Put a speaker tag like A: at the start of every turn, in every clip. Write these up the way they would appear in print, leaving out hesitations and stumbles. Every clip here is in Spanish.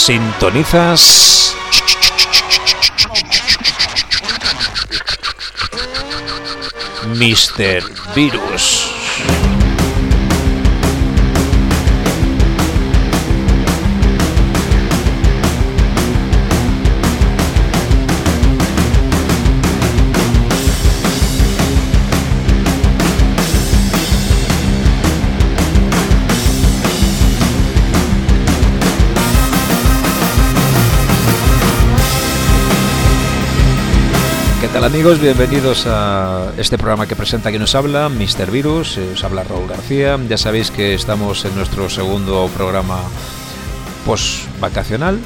A: Sintonizas Mr. Virus. ¿Qué tal, amigos? Bienvenidos a este programa que presenta quien nos habla, Mr. Virus. Os habla Raúl García. Ya sabéis que estamos en nuestro segundo programa post-vacacional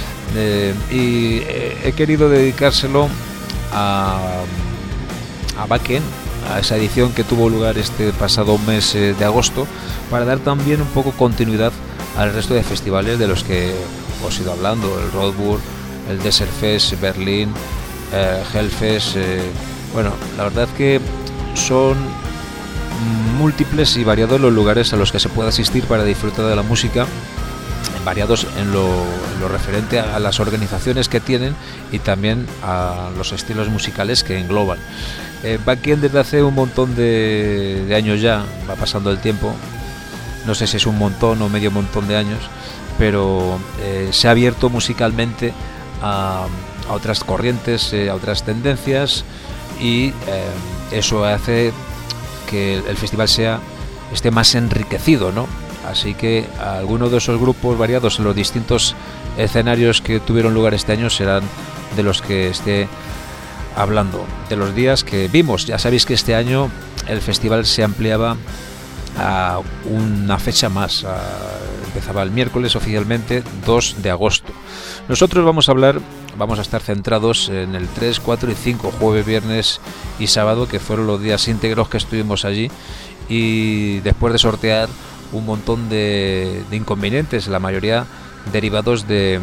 A: y he querido dedicárselo a Wacken, a esa edición que tuvo lugar este pasado mes de agosto, para dar también un poco continuidad al resto de festivales de los que os he ido hablando: el Roadburn, el Desert Fest, Berlín, Hellfest. Bueno, la verdad que son múltiples y variados los lugares a los que se puede asistir para disfrutar de la música, variados en lo referente a las organizaciones que tienen y también a los estilos musicales que engloban. Wacken, desde hace un montón de años ya, va pasando el tiempo, no sé si es un montón o medio montón de años, pero se ha abierto musicalmente a otras corrientes, a otras tendencias, y eso hace que el festival esté más enriquecido, ¿no? Así que algunos de esos grupos variados en los distintos escenarios que tuvieron lugar este año serán de los que esté hablando, de los días que vimos. Ya sabéis que este año el festival se ampliaba a una fecha más, empezaba el miércoles oficialmente 2 de agosto. Nosotros vamos a estar centrados en el 3, 4 y 5, jueves, viernes y sábado, que fueron los días íntegros que estuvimos allí, y después de sortear un montón de inconvenientes, la mayoría derivados de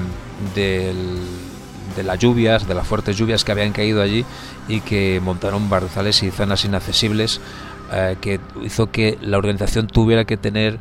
A: las lluvias, de las fuertes lluvias que habían caído allí y que montaron barzales y zonas inaccesibles, que hizo que la organización tuviera que tener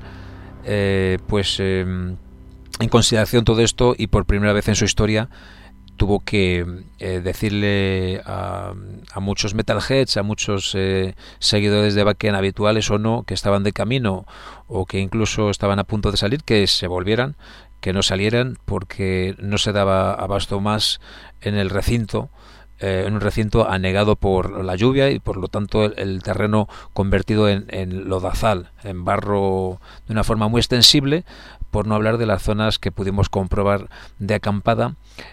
A: en consideración todo esto, y por primera vez en su historia tuvo que decirle a muchos metalheads, a muchos seguidores de Wacken, habituales o no, que estaban de camino o que incluso estaban a punto de salir, que se volvieran, que no salieran, porque no se daba abasto más en el recinto, en un recinto anegado por la lluvia y por lo tanto el terreno convertido en lodazal, en barro de una forma muy extensible, por no hablar de las zonas que pudimos comprobar de acampada,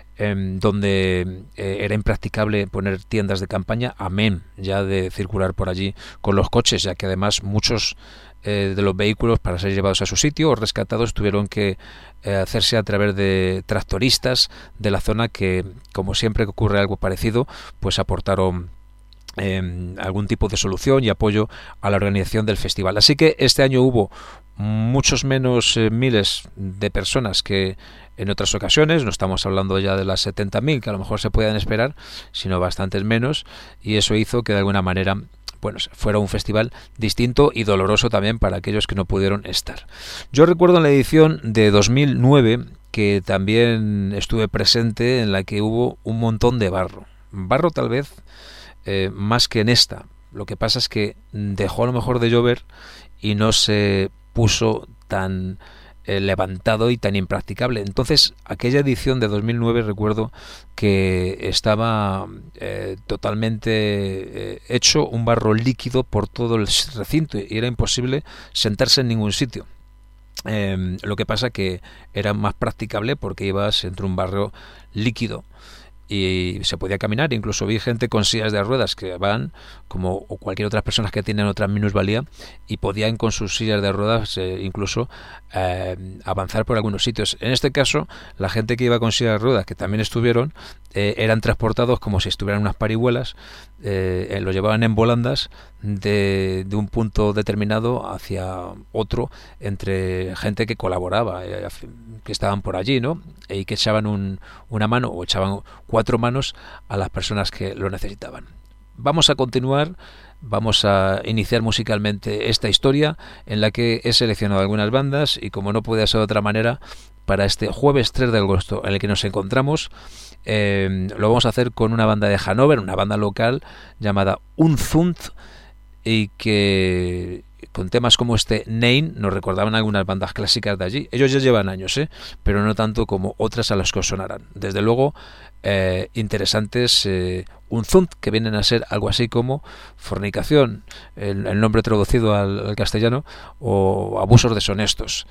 A: donde era impracticable poner tiendas de campaña, amén ya de circular por allí con los coches, ya que además muchos de los vehículos, para ser llevados a su sitio o rescatados, tuvieron que hacerse a través de tractoristas de la zona, que, como siempre que ocurre algo parecido, pues aportaron algún tipo de solución y apoyo a la organización del festival. Así que este año hubo muchos menos miles de personas que en otras ocasiones. No estamos hablando ya de las 70.000 que a lo mejor se puedan esperar, sino bastantes menos, y eso hizo que de alguna manera, bueno, fuera un festival distinto y doloroso también para aquellos que no pudieron estar. Yo recuerdo en la edición de 2009 que también estuve presente, en la que hubo un montón de barro tal vez más que en esta. Lo que pasa es que dejó a lo mejor de llover y no se puso tan levantado y tan impracticable. Entonces, aquella edición de 2009 recuerdo que estaba totalmente hecho un barro líquido por todo el recinto y era imposible sentarse en ningún sitio. Lo que pasa que era más practicable porque ibas entre un barro líquido y se podía caminar. Incluso vi gente con sillas de ruedas que van, como o cualquier otras personas que tienen otra minusvalía, y podían con sus sillas de ruedas incluso avanzar por algunos sitios. En este caso, la gente que iba con sillas de ruedas, que también estuvieron, eran transportados como si estuvieran unas parihuelas, los llevaban en volandas de un punto determinado hacia otro, entre gente que colaboraba, que estaban por allí, ¿no? Y que echaban una mano o echaban 4 manos a las personas que lo necesitaban. Vamos a continuar, vamos a iniciar musicalmente esta historia en la que he seleccionado algunas bandas y, como no puede ser de otra manera, para este jueves 3 de agosto en el que nos encontramos. Lo vamos a hacer con una banda de Hannover, una banda local llamada Unzund, y que con temas como este Nein nos recordaban algunas bandas clásicas de allí. Ellos ya llevan años, pero no tanto como otras a las que os sonarán. Desde luego, interesantes. Unzund, que vienen a ser algo así como fornicación, el nombre traducido al castellano, o abusos deshonestos.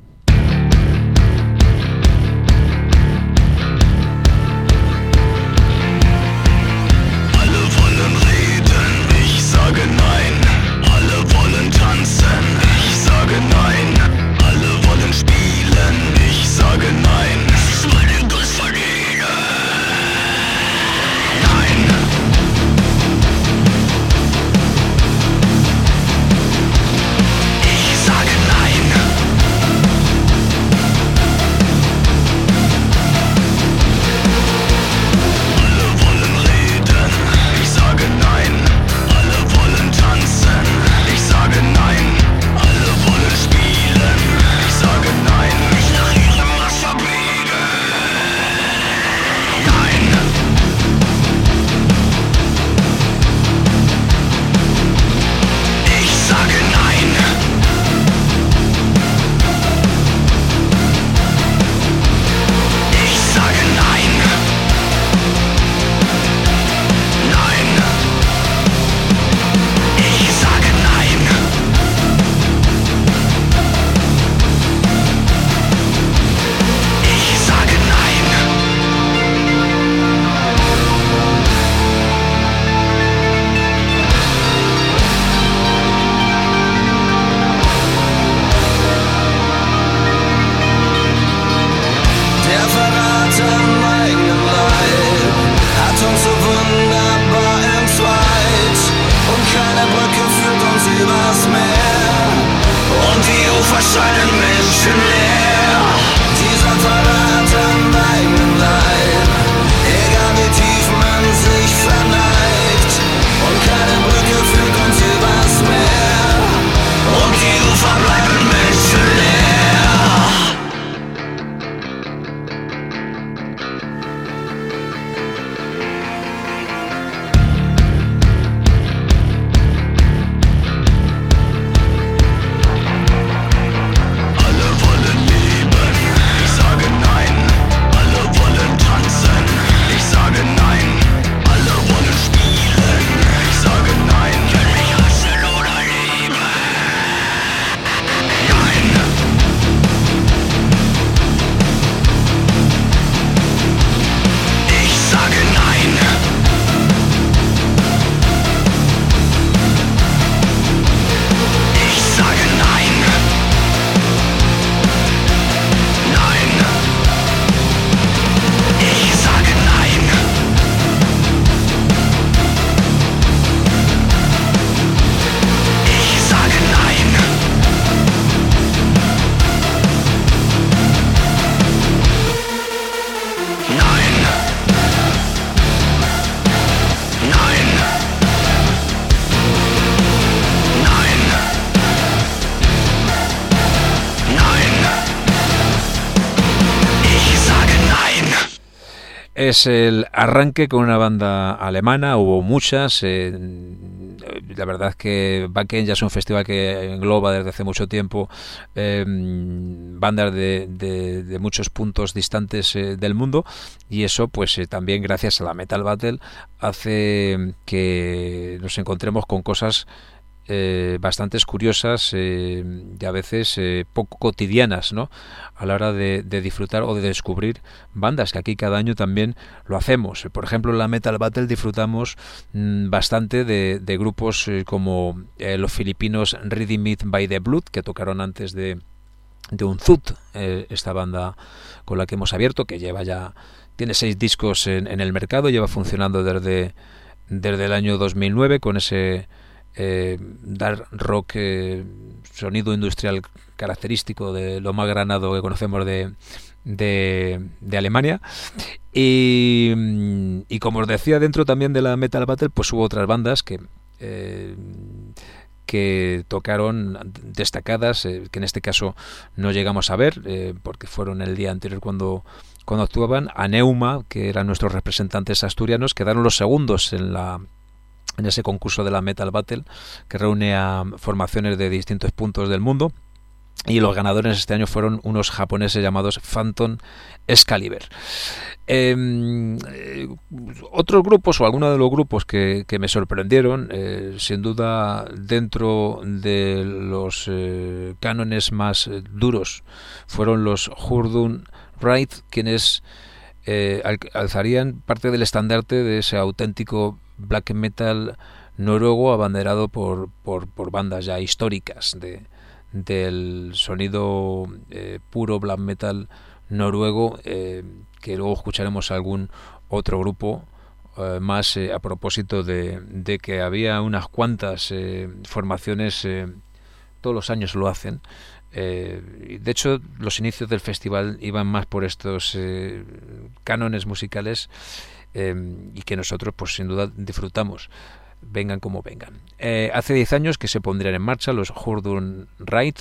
A: Es el arranque con una banda alemana, hubo muchas. La verdad es que Wacken ya es un festival que engloba desde hace mucho tiempo bandas de muchos puntos distantes del mundo, y eso pues también gracias a la Metal Battle hace que nos encontremos con cosas bastante curiosas y a veces poco cotidianas, ¿no?, a la hora de disfrutar o de descubrir bandas, que aquí cada año también lo hacemos. Por ejemplo, en la Metal Battle disfrutamos bastante de grupos como los filipinos Rhythm It by the Blood, que tocaron antes de Unzund, esta banda con la que hemos abierto, que tiene 6 discos en el mercado, lleva funcionando desde el año 2009 con ese dark rock, sonido industrial característico de lo más granado que conocemos de Alemania. Y como os decía, dentro también de la Metal Battle pues hubo otras bandas que que tocaron destacadas, que en este caso no llegamos a ver, porque fueron el día anterior cuando actuaban. A Neuma, que eran nuestros representantes asturianos, quedaron los segundos en ese concurso de la Metal Battle, que reúne a formaciones de distintos puntos del mundo. Y los ganadores este año fueron unos japoneses llamados Phantom Excalibur. Otros grupos, o algunos de los grupos que me sorprendieron, sin duda dentro de los cánones más duros, fueron los Hurdun Raid, quienes alzarían parte del estandarte de ese auténtico black metal noruego, abanderado por bandas ya históricas del sonido puro black metal noruego, que luego escucharemos algún otro grupo más, a propósito de que había unas cuantas formaciones, todos los años lo hacen. De hecho, los inicios del festival iban más por estos cánones musicales, y que nosotros pues sin duda disfrutamos, vengan como vengan. Hace 10 años que se pondrían en marcha los Hurdun Raid,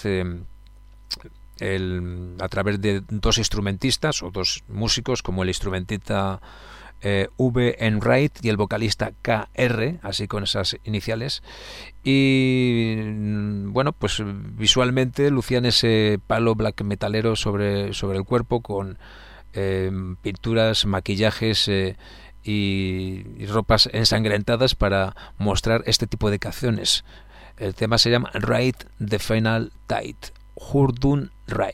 A: a través de dos instrumentistas o dos músicos, como el instrumentista V. Enright y el vocalista KR, así con esas iniciales. Y bueno, pues visualmente lucían ese palo black metalero sobre el cuerpo, con pinturas, maquillajes y ropas ensangrentadas para mostrar este tipo de canciones. El tema se llama Ride the Final Tide, Hurdun Raid.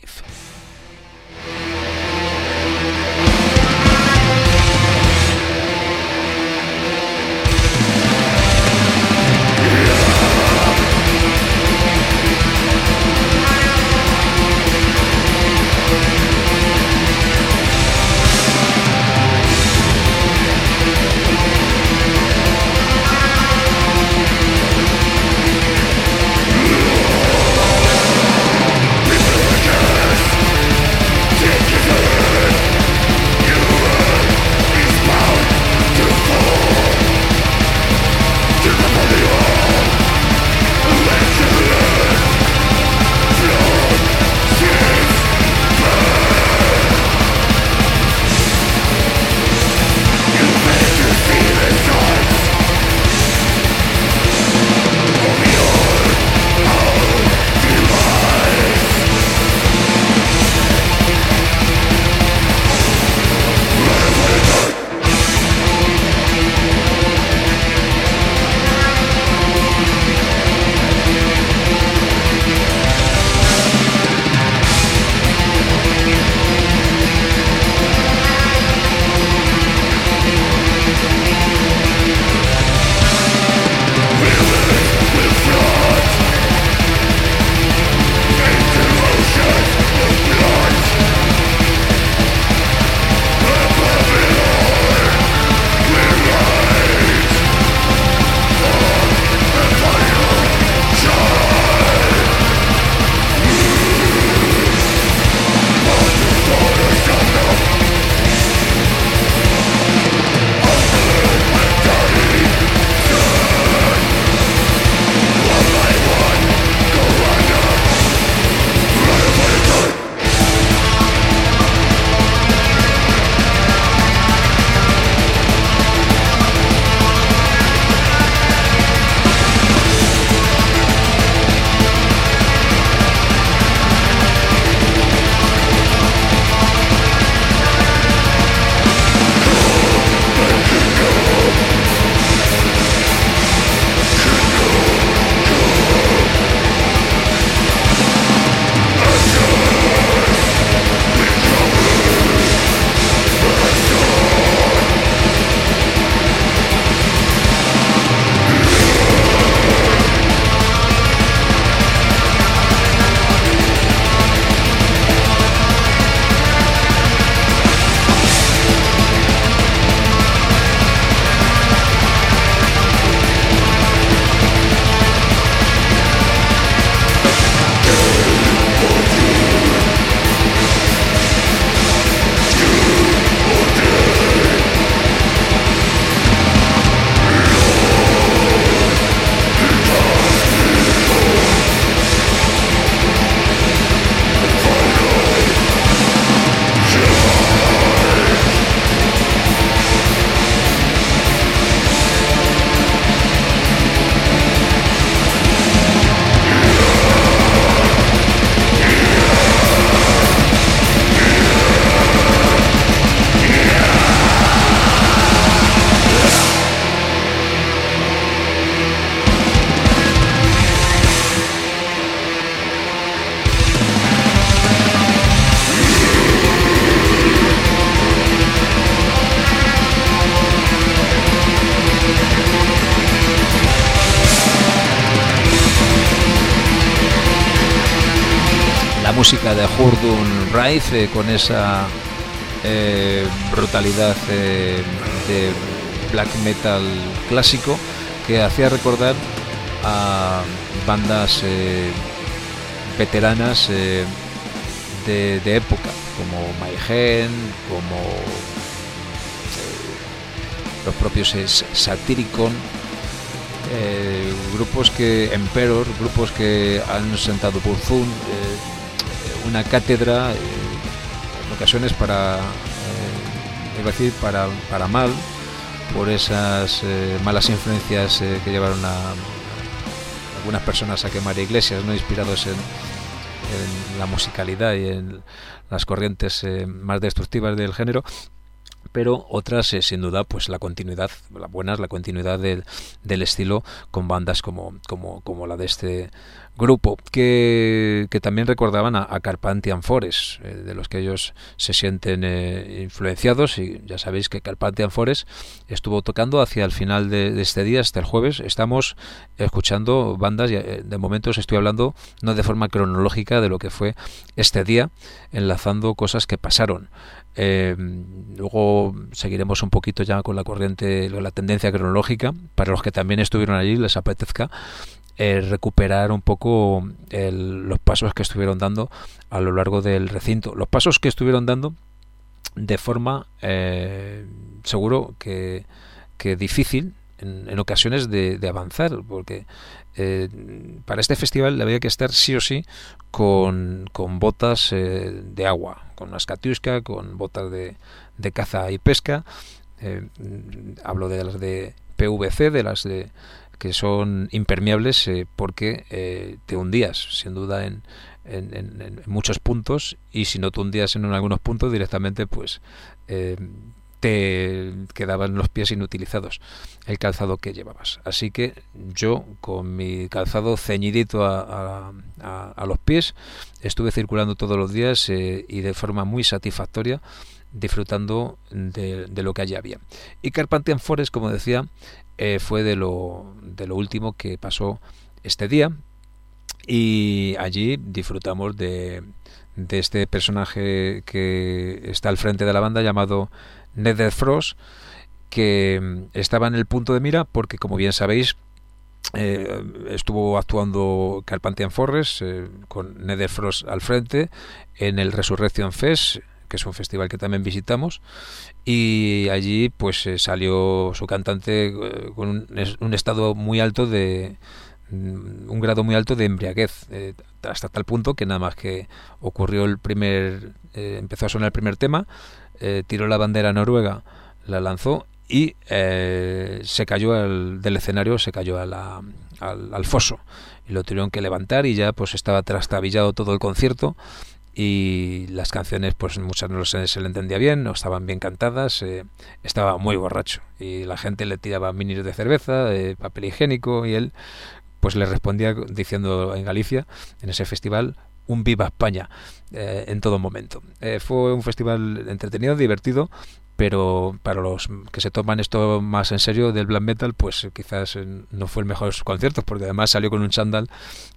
A: música de Hurdun Raith, con esa brutalidad de black metal clásico que hacía recordar a bandas veteranas de época, como Mayhem, como los propios Satyricon, grupos que Emperor, grupos que han sentado por Zoom una cátedra en ocasiones para iba a decir para mal, por esas malas influencias que llevaron a algunas personas a quemar iglesias, no inspirados en la musicalidad y en las corrientes más destructivas del género, pero otras sin duda pues la continuidad, la buena es la continuidad del estilo, con bandas como la de este grupo que también recordaban a Carpathian Forest, de los que ellos se sienten influenciados. Y ya sabéis que Carpathian Forest estuvo tocando hacia el final de este día, hasta el jueves. Estamos escuchando bandas, de momento os estoy hablando no de forma cronológica de lo que fue este día, enlazando cosas que pasaron. Luego seguiremos un poquito ya con la corriente, la tendencia cronológica, para los que también estuvieron allí les apetezca recuperar un poco los pasos que estuvieron dando a lo largo del recinto, los pasos que estuvieron dando de forma seguro que difícil en ocasiones de avanzar, porque para este festival había que estar sí o sí con botas de agua, con unas Katiuska, con botas de caza y pesca. Hablo de las de PVC, de las que son impermeables, porque te hundías sin duda en muchos puntos, y si no te hundías en algunos puntos directamente pues te quedaban los pies inutilizados el calzado que llevabas. Así que yo, con mi calzado ceñidito a los pies, estuve circulando todos los días y de forma muy satisfactoria, disfrutando de lo que allí había. Y Carpathian Forest, como decía, fue de lo último que pasó este día, y allí disfrutamos de este personaje que está al frente de la banda, llamado Nether Frost, que estaba en el punto de mira porque, como bien sabéis, estuvo actuando Carpathian Forest con Nether Frost al frente en el Resurrection Fest, que es un festival que también visitamos, y allí pues salió su cantante con un estado muy alto un grado muy alto de embriaguez, hasta tal punto que nada más que ocurrió empezó a sonar el primer tema, tiró la bandera noruega, la lanzó y se cayó del escenario, se cayó al foso, y lo tuvieron que levantar, y ya pues estaba trastabillado todo el concierto, y las canciones pues muchas no se le entendía bien, no estaban bien cantadas, estaba muy borracho y la gente le tiraba minis de cerveza, de papel higiénico, y él pues le respondía diciendo en Galicia, en ese festival, un viva España en todo momento. Fue un festival entretenido, divertido, pero para los que se toman esto más en serio del black metal, pues quizás no fue el mejor de sus conciertos, porque además salió con un chándal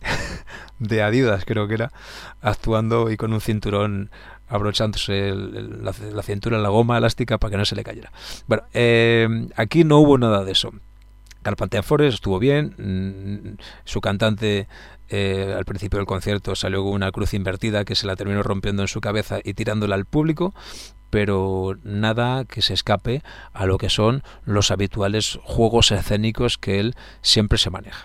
A: de Adidas, creo que era, actuando, y con un cinturón abrochándose la cintura, la goma elástica, para que no se le cayera. Bueno, aquí no hubo nada de eso. Carpathian Forest estuvo bien, su cantante al principio del concierto salió con una cruz invertida que se la terminó rompiendo en su cabeza y tirándola al público, pero nada que se escape a lo que son los habituales juegos escénicos que él siempre se maneja.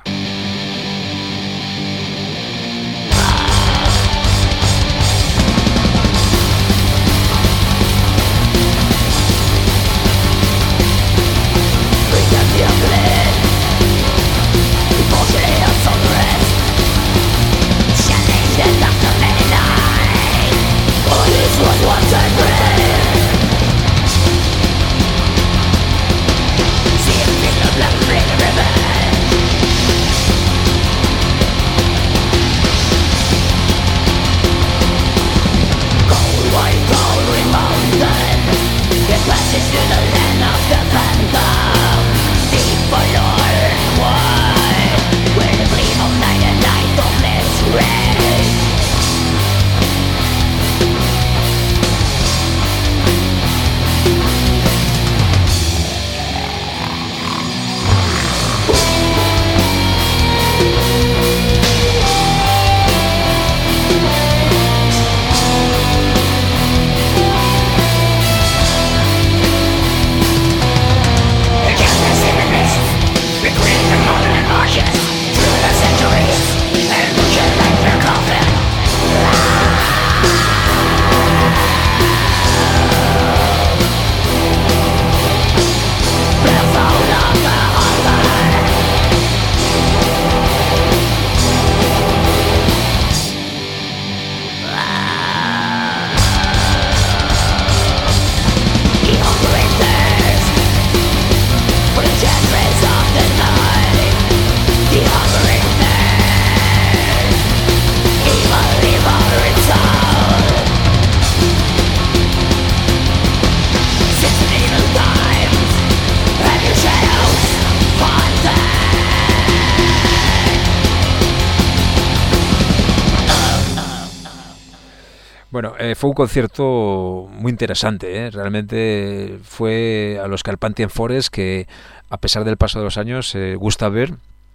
A: Bueno, fue un concierto muy interesante, ¿eh? Realmente fue a los Carpathian Forest que, a pesar del paso de los años, gusta ver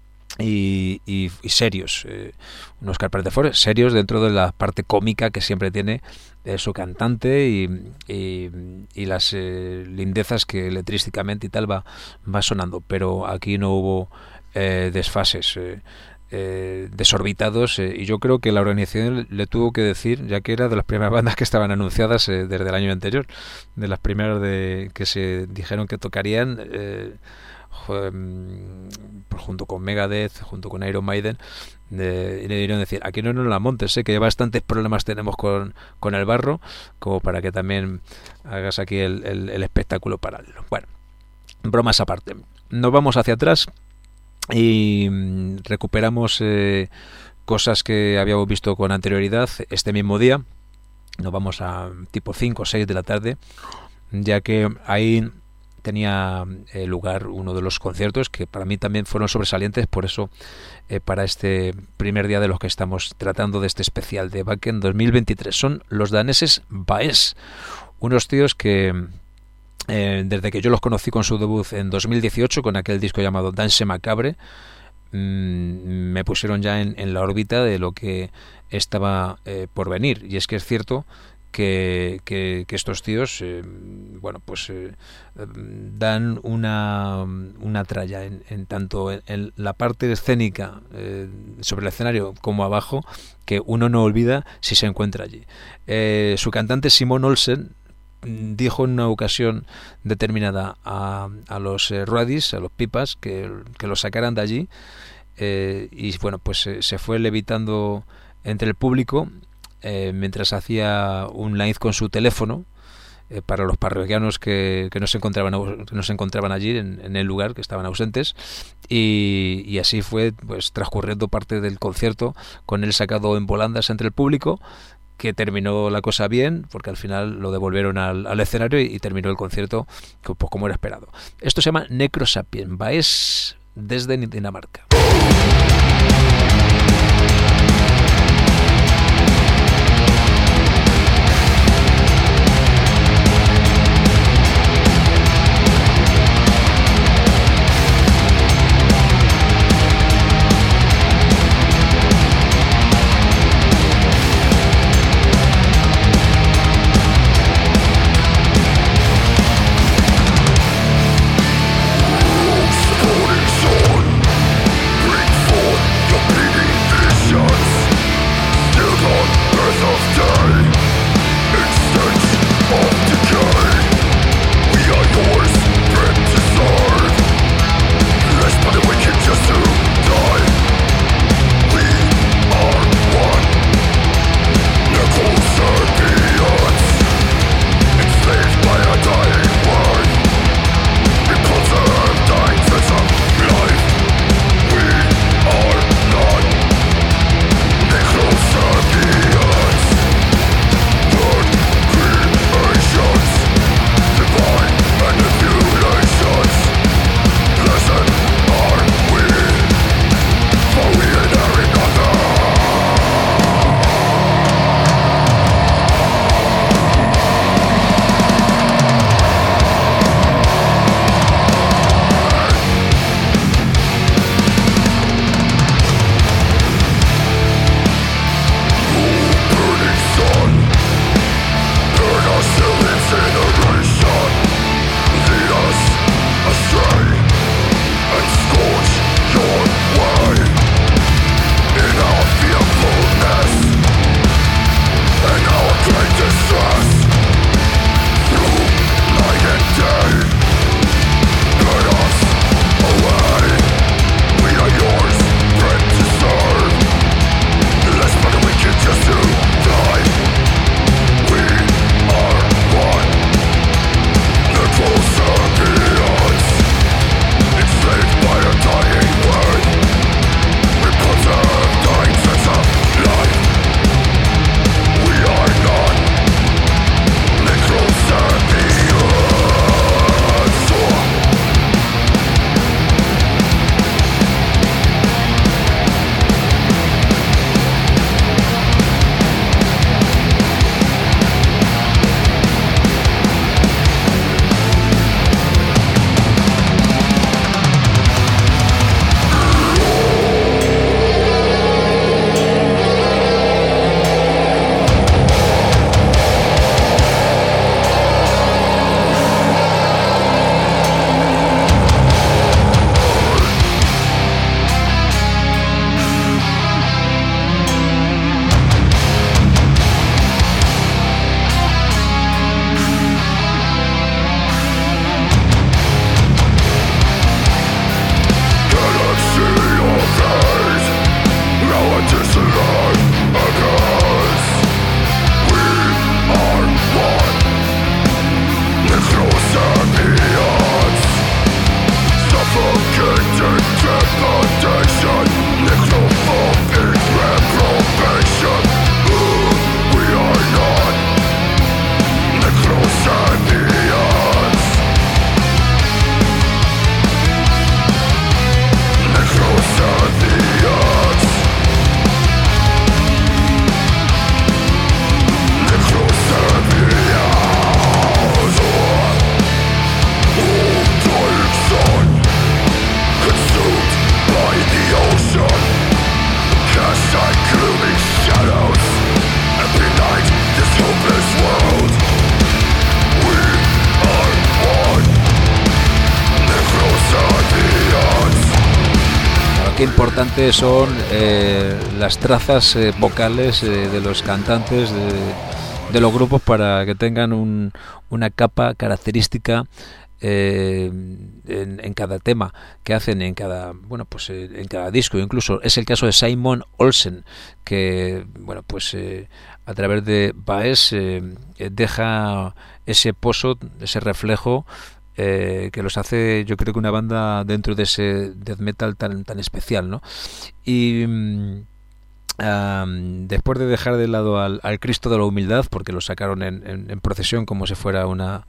A: y serios. Unos Carpathian Forest serios dentro de la parte cómica que siempre tiene su cantante y las lindezas que letrísticamente y tal va sonando. Pero aquí no hubo desfases. Desorbitados, y yo creo que la organización le tuvo que decir, ya que era de las primeras bandas que estaban anunciadas desde el año anterior, de las primeras que se dijeron que tocarían, junto con Megadeth, junto con Iron Maiden, y le dieron decir, aquí no nos la montes, que ya bastantes problemas tenemos con el barro como para que también hagas aquí el espectáculo paralelo. Bueno, bromas aparte, nos vamos hacia atrás y recuperamos cosas que habíamos visto con anterioridad este mismo día. Nos vamos a tipo 5 o 6 de la tarde, ya que ahí tenía lugar uno de los conciertos que para mí también fueron sobresalientes. Por eso para este primer día de los que estamos tratando de este especial de Wacken 2023 son los daneses Baes, unos tíos que desde que yo los conocí con su debut en 2018 con aquel disco llamado Danse Macabre, me pusieron ya en la órbita de lo que estaba por venir. Y es que es cierto que estos tíos dan una tralla en tanto en la parte escénica sobre el escenario como abajo, que uno no olvida si se encuentra allí. Su cantante Simon Olsen dijo en una ocasión determinada a los Ruadis, a los pipas, que los sacaran de allí, y bueno, pues se fue levitando entre el público mientras hacía un live con su teléfono para los parroquianos que no se encontraban allí en el lugar, que estaban ausentes, y así fue pues transcurriendo parte del concierto con él sacado en volandas entre el público, que terminó la cosa bien, porque al final lo devolvieron al escenario y terminó el concierto pues como era esperado. Esto se llama Necrosapien, Baes desde Dinamarca.
B: Bring forth
A: qué importantes son las trazas vocales de los cantantes de los grupos para que tengan una capa característica en cada tema que hacen, en cada en cada disco. Incluso es el caso de Simon Olsen, que a través de Baez deja ese pozo, ese reflejo que los hace, yo creo, que una banda dentro de ese death metal tan especial, ¿no? Y después de dejar de lado al Cristo de la Humildad, porque lo sacaron en procesión como si fuera una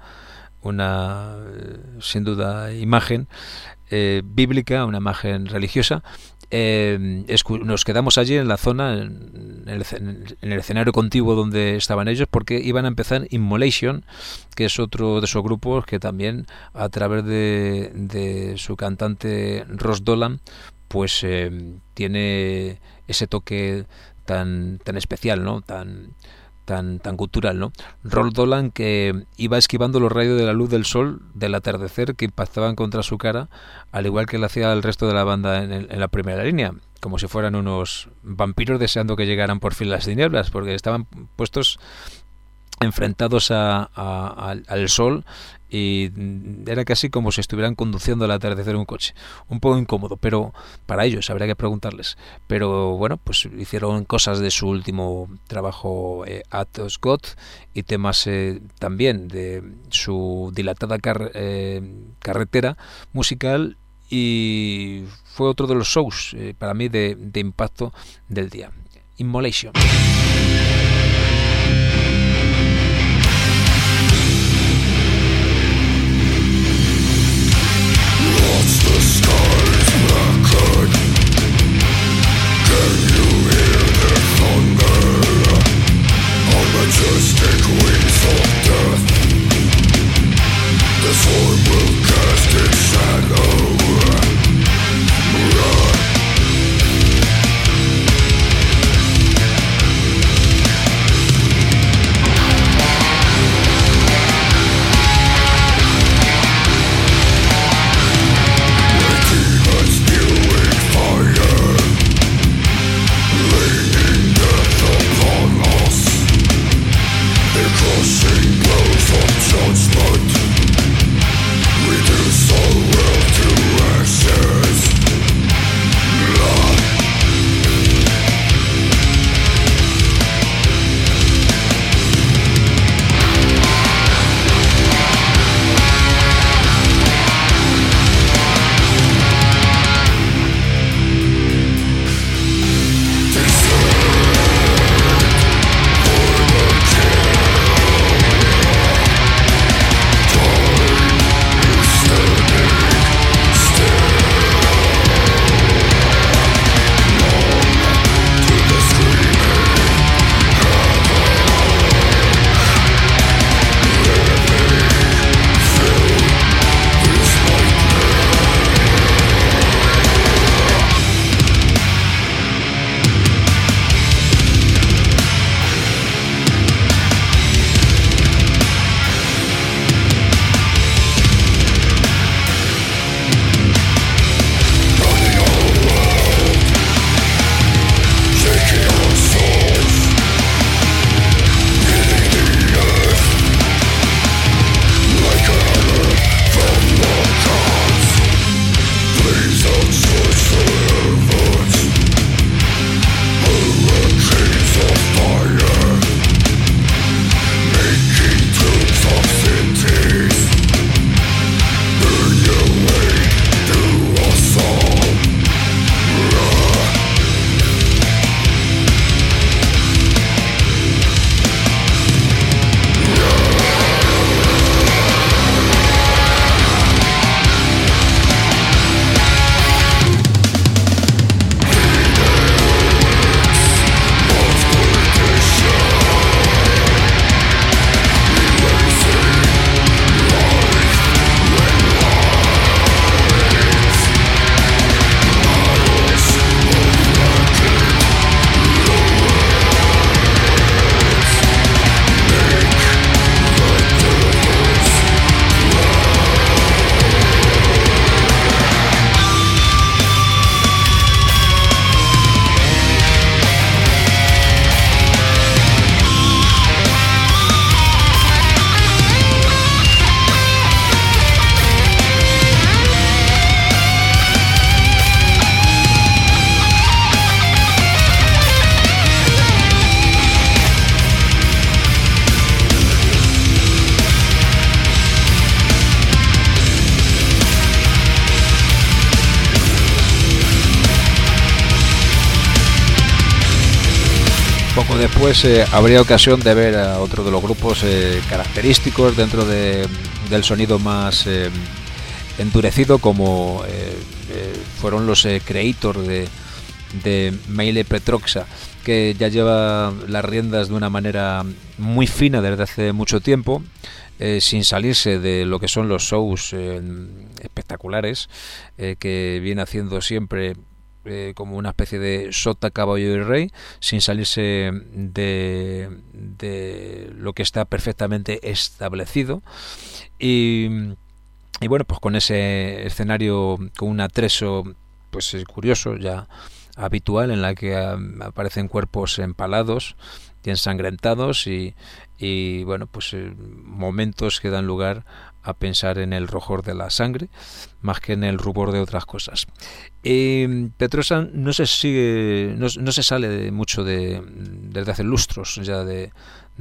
A: sin duda imagen bíblica, una imagen religiosa, nos quedamos allí en la zona, en el escenario contiguo donde estaban ellos, porque iban a empezar Immolation, que es otro de esos grupos que también, a través de su cantante Ross Dolan, pues tiene ese toque tan especial, ¿no? tan cultural, ¿no? Ross Dolan, que iba esquivando los rayos de la luz del sol del atardecer que impactaban contra su cara, al igual que lo hacía el resto de la banda en la primera línea, como si fueran unos vampiros deseando que llegaran por fin las tinieblas, porque estaban puestos enfrentados al sol, y era casi como si estuvieran conduciendo al atardecer un coche. Un poco incómodo, pero para ellos habría que preguntarles. Pero bueno, pues hicieron cosas de su último trabajo, Athos God, y temas también de su dilatada carretera musical, y fue otro de los shows para mí de impacto del día. Immolation.
B: The sky's blackened. Can you hear the thunder? On majestic wings of death, the storm will cast its shadow. Waiting
A: poco después habría ocasión de ver a otro de los grupos característicos dentro del sonido más endurecido, como fueron los Creator de Maile Petroxa, que ya lleva las riendas de una manera muy fina desde hace mucho tiempo, sin salirse de lo que son los shows espectaculares que viene haciendo siempre, como una especie de sota, caballo y rey, sin salirse de lo que está perfectamente establecido. Y bueno, pues con ese escenario, con un atrezo pues curioso, ya habitual, en la que aparecen cuerpos empalados y ensangrentados, y bueno, pues momentos que dan lugar a pensar en el rojor de la sangre más que en el rubor de otras cosas. Petrosa no se sale mucho desde hace lustros ya de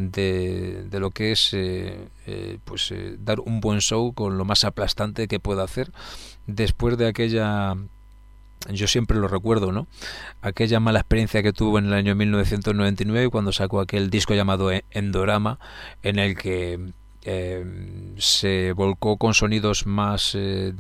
A: lo que es dar un buen show con lo más aplastante que pueda hacer, después de aquella, yo siempre lo recuerdo, ¿no?, aquella mala experiencia que tuvo en el año 1999 cuando sacó aquel disco llamado Endorama, en el que se volcó con sonidos más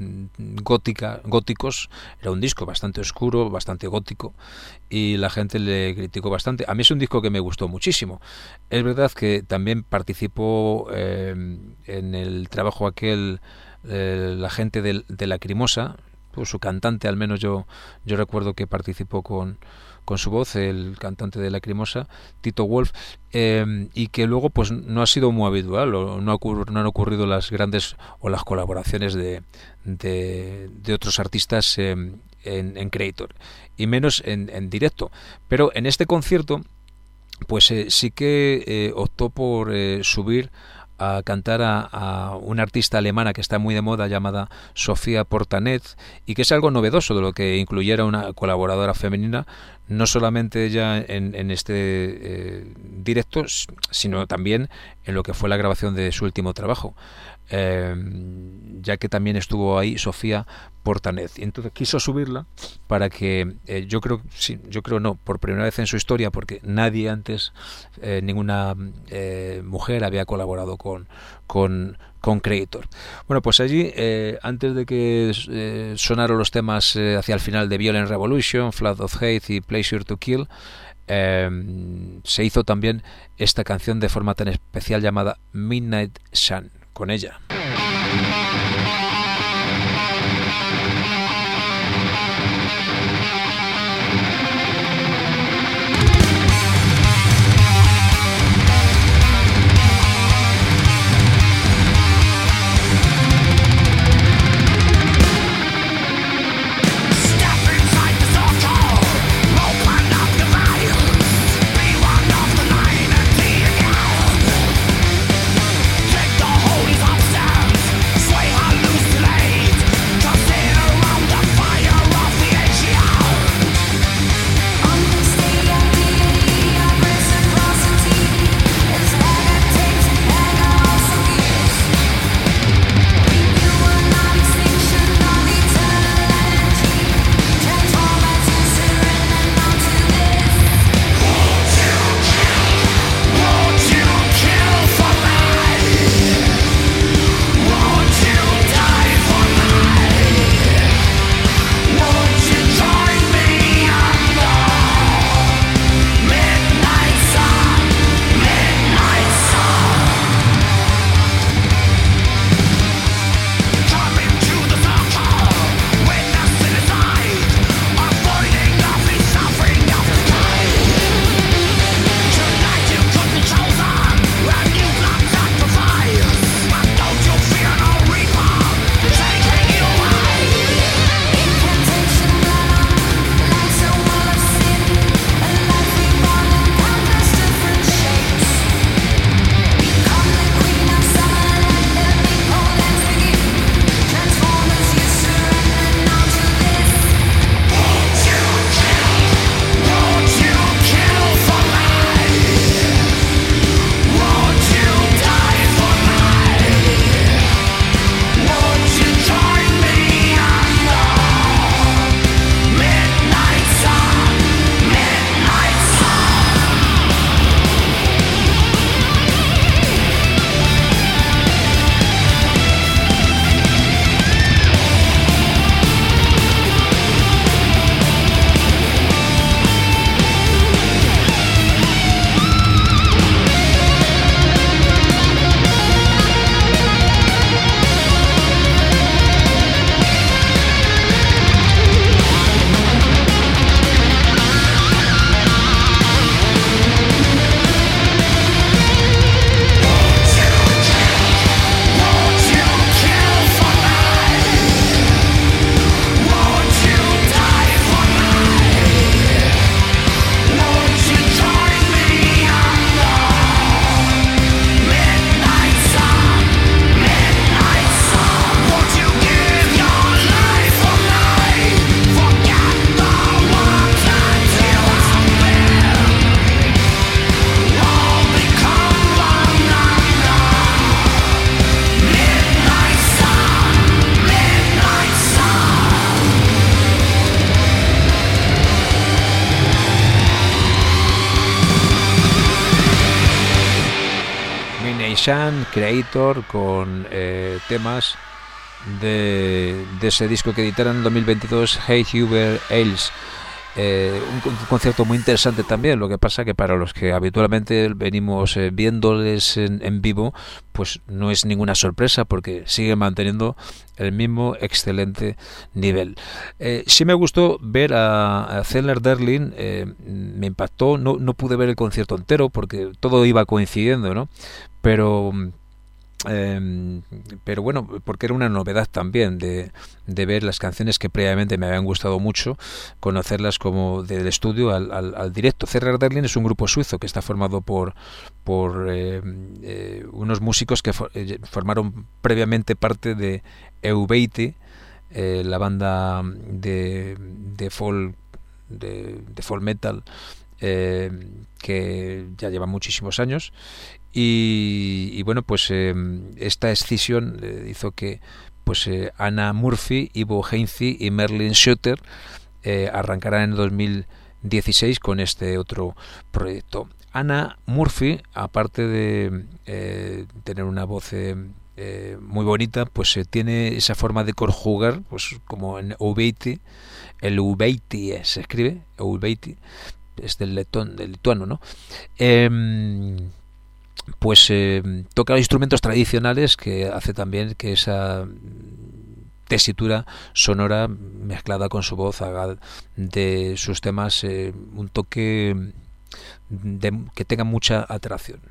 A: góticos. Era un disco bastante oscuro, bastante gótico, y la gente le criticó bastante. A mí es un disco que me gustó muchísimo. Es verdad que también participó en el trabajo aquel la gente de Lacrimosa, pues su cantante, al menos yo recuerdo que participó con su voz, el cantante de Lacrimosa, Tito Wolf, y que luego pues no ha sido muy habitual, o no han ocurrido las grandes o las colaboraciones de otros artistas en Creator, y menos en directo. Pero en este concierto pues sí que optó por subir a cantar a una artista alemana que está muy de moda, llamada Sofía Portanet, y que es algo novedoso de lo que incluyera una colaboradora femenina, no solamente ya en este directo, sino también en lo que fue la grabación de su último trabajo, ya que también estuvo ahí Sofía Portanet. Y entonces quiso subirla para que, yo creo no, por primera vez en su historia, porque nadie antes, ninguna mujer había colaborado con Creator. Bueno, pues allí, antes de que sonaron los temas hacia el final de Violent Revolution, Flood of Hate y Pleasure to Kill, se hizo también esta canción de forma tan especial llamada Midnight Sun. Con ella.
C: Sway
A: Sean Creator con temas de ese disco que editaron en 2022, Hey Hubert Ailes. Un concierto muy interesante también. Lo que pasa que para los que habitualmente venimos viéndoles en vivo, pues no es ninguna sorpresa porque siguen manteniendo el mismo excelente nivel. Sí me gustó ver a Zeller Derlin, me impactó. No pude ver el concierto entero porque todo iba coincidiendo, ¿no? Pero bueno, porque era una novedad también de ver las canciones que previamente me habían gustado mucho, conocerlas como del estudio al directo. Zeller Derlin es un grupo suizo que está formado por unos músicos que formaron previamente parte de Eubeiti, la banda de folk metal, que ya lleva muchísimos años. Y bueno, pues esta escisión hizo que Anna Murphy, Ivo Heinze y Merlin Schutter arrancaran en 2016 con este otro proyecto. Anna Murphy, aparte de tener una voz muy bonita, pues tiene esa forma de conjugar, pues como en Eubeiti. El Eubeiti se escribe Eubeiti, es del lituano, ¿no? Toca los instrumentos tradicionales, que hace también que esa tesitura sonora mezclada con su voz haga de sus temas un toque que tenga mucha atracción.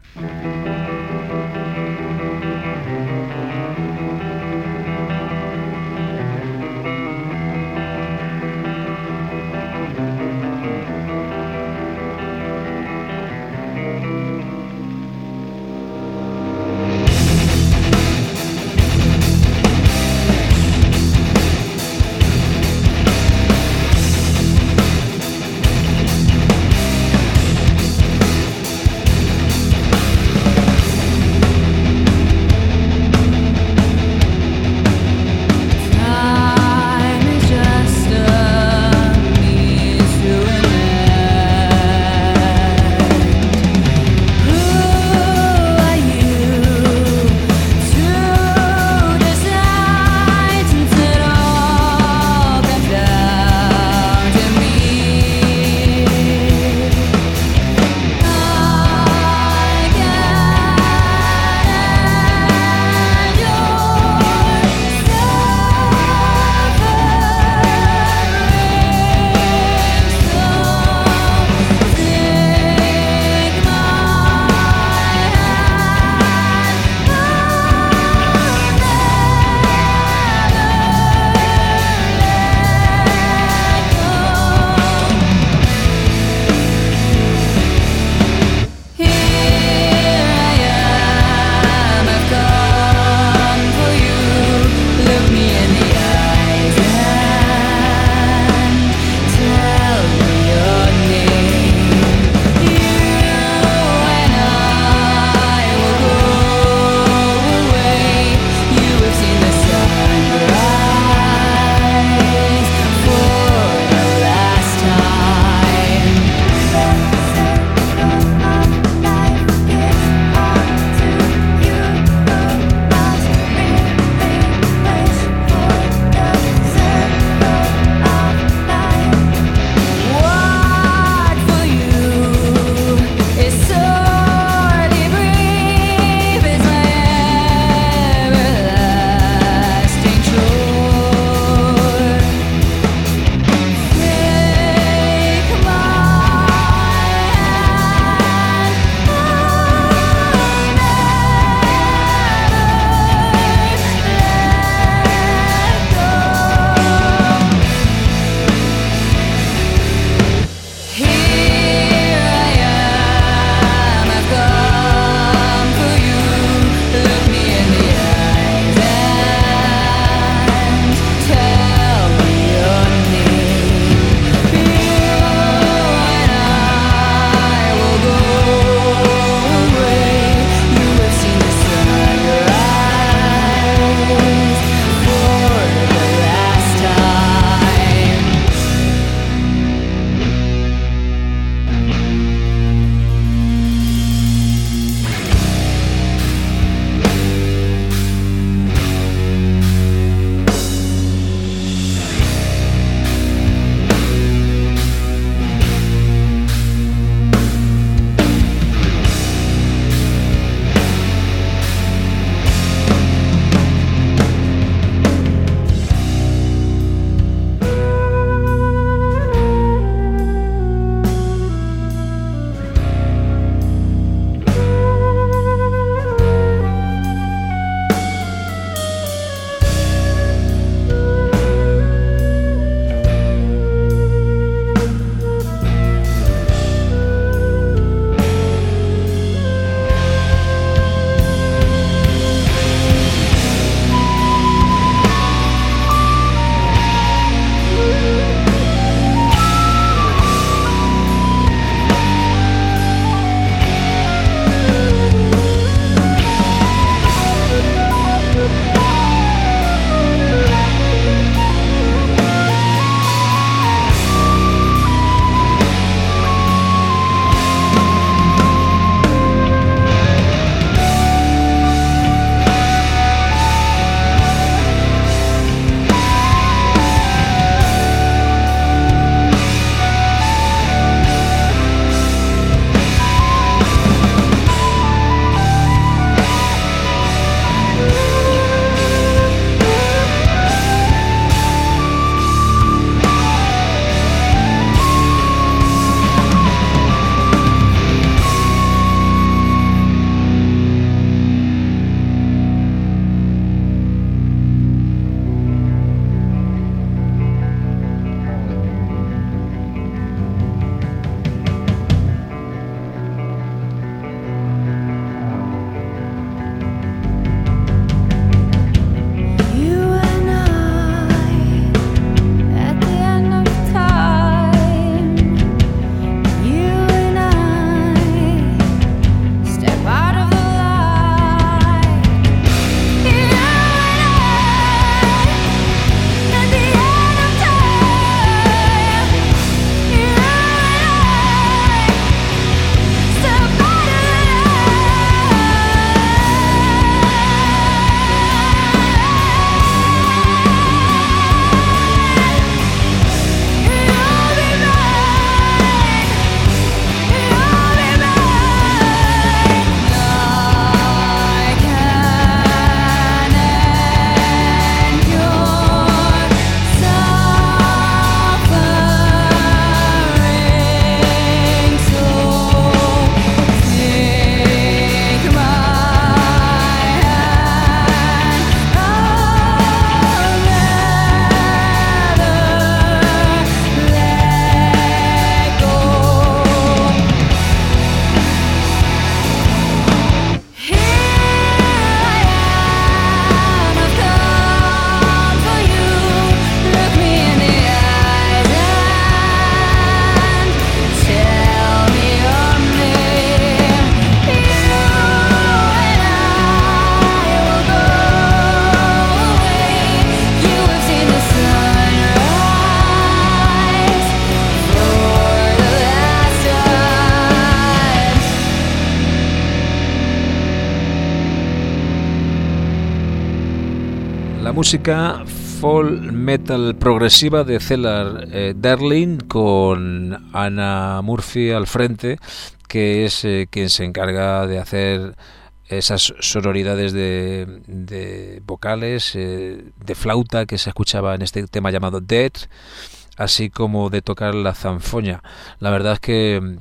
A: la música folk metal progresiva de Cellar Darling, con Anna Murphy al frente, que es quien se encarga de hacer esas sonoridades de vocales, de flauta que se escuchaba en este tema llamado Dead, así como de tocar la zanfoña. La verdad es que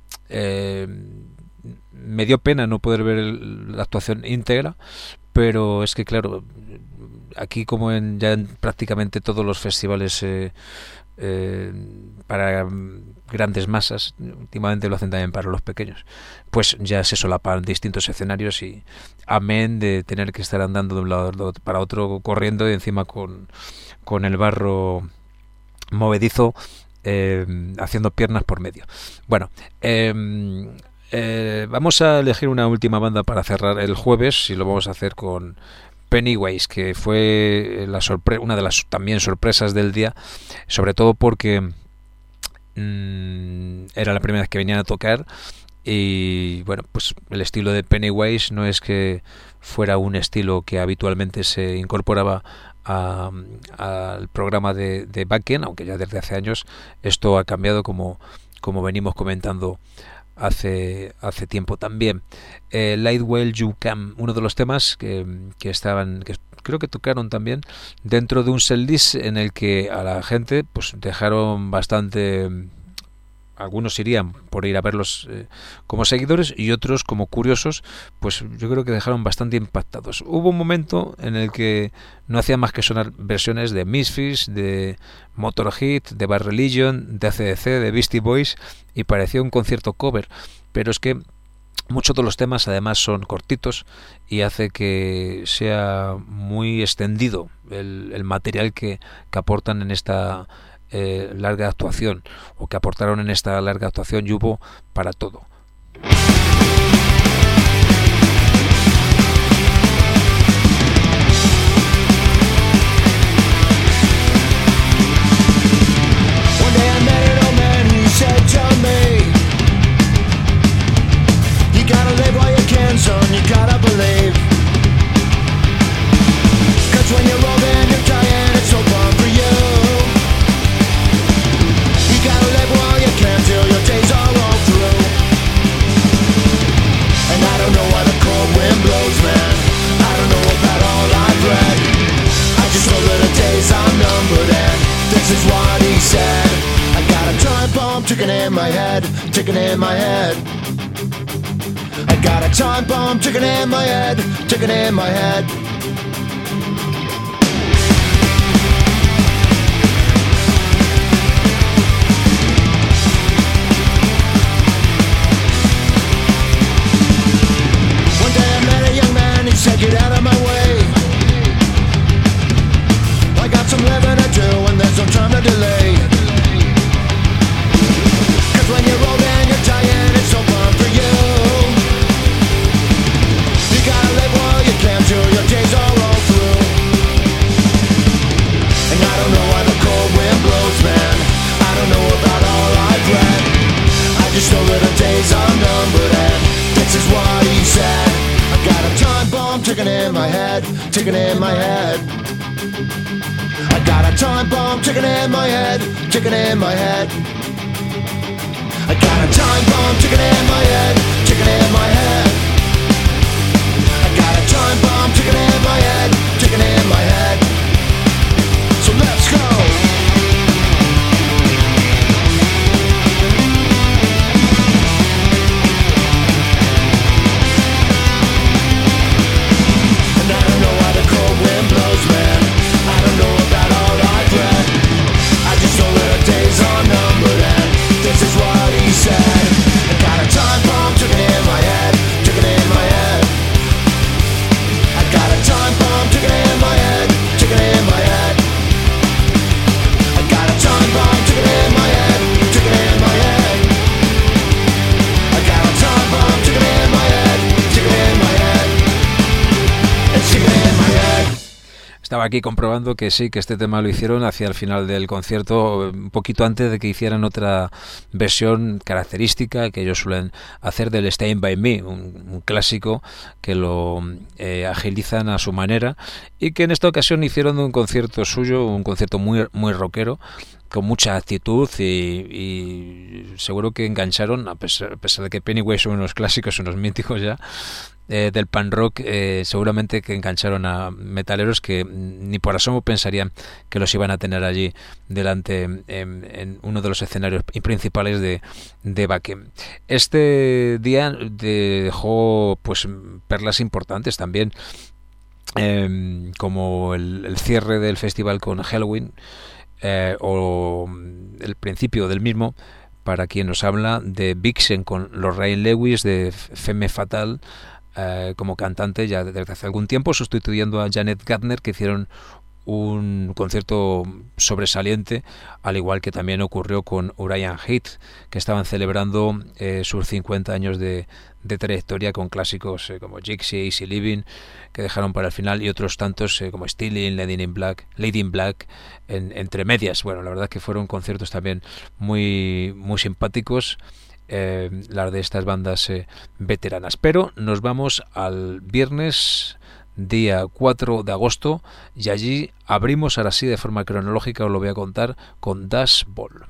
A: me dio pena no poder ver la actuación íntegra, pero es que claro, aquí como ya en prácticamente todos los festivales para grandes masas, últimamente lo hacen también para los pequeños, pues ya se solapan distintos escenarios y amén de tener que estar andando de un lado para otro, corriendo y encima con el barro movedizo, haciendo piernas por medio. Bueno, vamos a elegir una última banda para cerrar el jueves, y lo vamos a hacer con Pennywise, que fue una de las también sorpresas del día, sobre todo porque era la primera vez que venían a tocar. Y bueno, pues el estilo de Pennywise no es que fuera un estilo que habitualmente se incorporaba al programa de Wacken, aunque ya desde hace años esto ha cambiado, como venimos comentando hace tiempo también. Light While You Can, uno de los temas que creo que tocaron también dentro de un setlist en el que a la gente pues dejaron bastante. Algunos irían por ir a verlos como seguidores, y otros como curiosos, pues yo creo que dejaron bastante impactados. Hubo un momento en el que no hacía más que sonar versiones de Misfits, de Motorhead, de Bad Religion, de AC/DC, de Beastie Boys, y parecía un concierto cover, pero es que muchos de los temas además son cortitos y hace que sea muy extendido el material que aportan en esta larga actuación, o que aportaron en esta larga actuación, y hubo para todo.
C: One day I met an old man who said to me, you gotta live while you can, son, you gotta believe, 'cause when you're old and you're dying, it's so fun for you. You gotta live while you can till your days are all through. And I don't know why the cold wind blows, man, I don't know about all I've read, I just know that the days are numbered, and this is what he said. I got a time bomb ticking in my head, ticking in my head. I got a time bomb ticking in my head, ticking in my head. Said get out of my way, I got some living to do and there's no time to delay, 'cause when you're old and you're dying, it's so fun for you. You gotta live while you can till your days are all through. And I don't know why the cold wind blows, man, I don't know about all I've read, I just know that the days are numbered, and this is what he said. I got a time bomb ticking in my head, ticking in my head. I got a time bomb ticking in my head, ticking in my head. I got a time bomb ticking in my head, ticking in my head. I got a time bomb ticking in my head, ticking in my head. So let's go. Man, I don't know about all I've read, I just know that the days are numbered, and this is what he said. I got a time bomb
A: estaba aquí comprobando que sí, que este tema lo hicieron hacia el final del concierto, un poquito antes de que hicieran otra versión característica que ellos suelen hacer del Stand By Me, un clásico que lo agilizan a su manera, y que en esta ocasión hicieron un concierto suyo, un concierto muy rockero, con mucha actitud, y seguro que engancharon, a pesar de que Pennywise son unos clásicos, unos míticos ya del punk rock, seguramente que engancharon a metaleros que ni por asomo pensarían que los iban a tener allí delante en uno de los escenarios principales de Wacken. Este día dejó pues perlas importantes también, como el cierre del festival con Helloween, o el principio del mismo, para quien nos habla, de Vixen con Lorraine Lewis de Femme Fatale como cantante ya desde hace algún tiempo, sustituyendo a Janet Gardner, que hicieron un concierto sobresaliente, al igual que también ocurrió con Uriah Heep, que estaban celebrando sus 50 años de trayectoria, con clásicos como Gypsy, Easy Living, que dejaron para el final, y otros tantos como Stealing, Lady in Black, entre medias. Bueno, la verdad que fueron conciertos también muy simpáticos, las de estas bandas veteranas. Pero nos vamos al viernes, día 4 de agosto, y allí abrimos ahora sí de forma cronológica, os lo voy a contar, con Dust Bowl.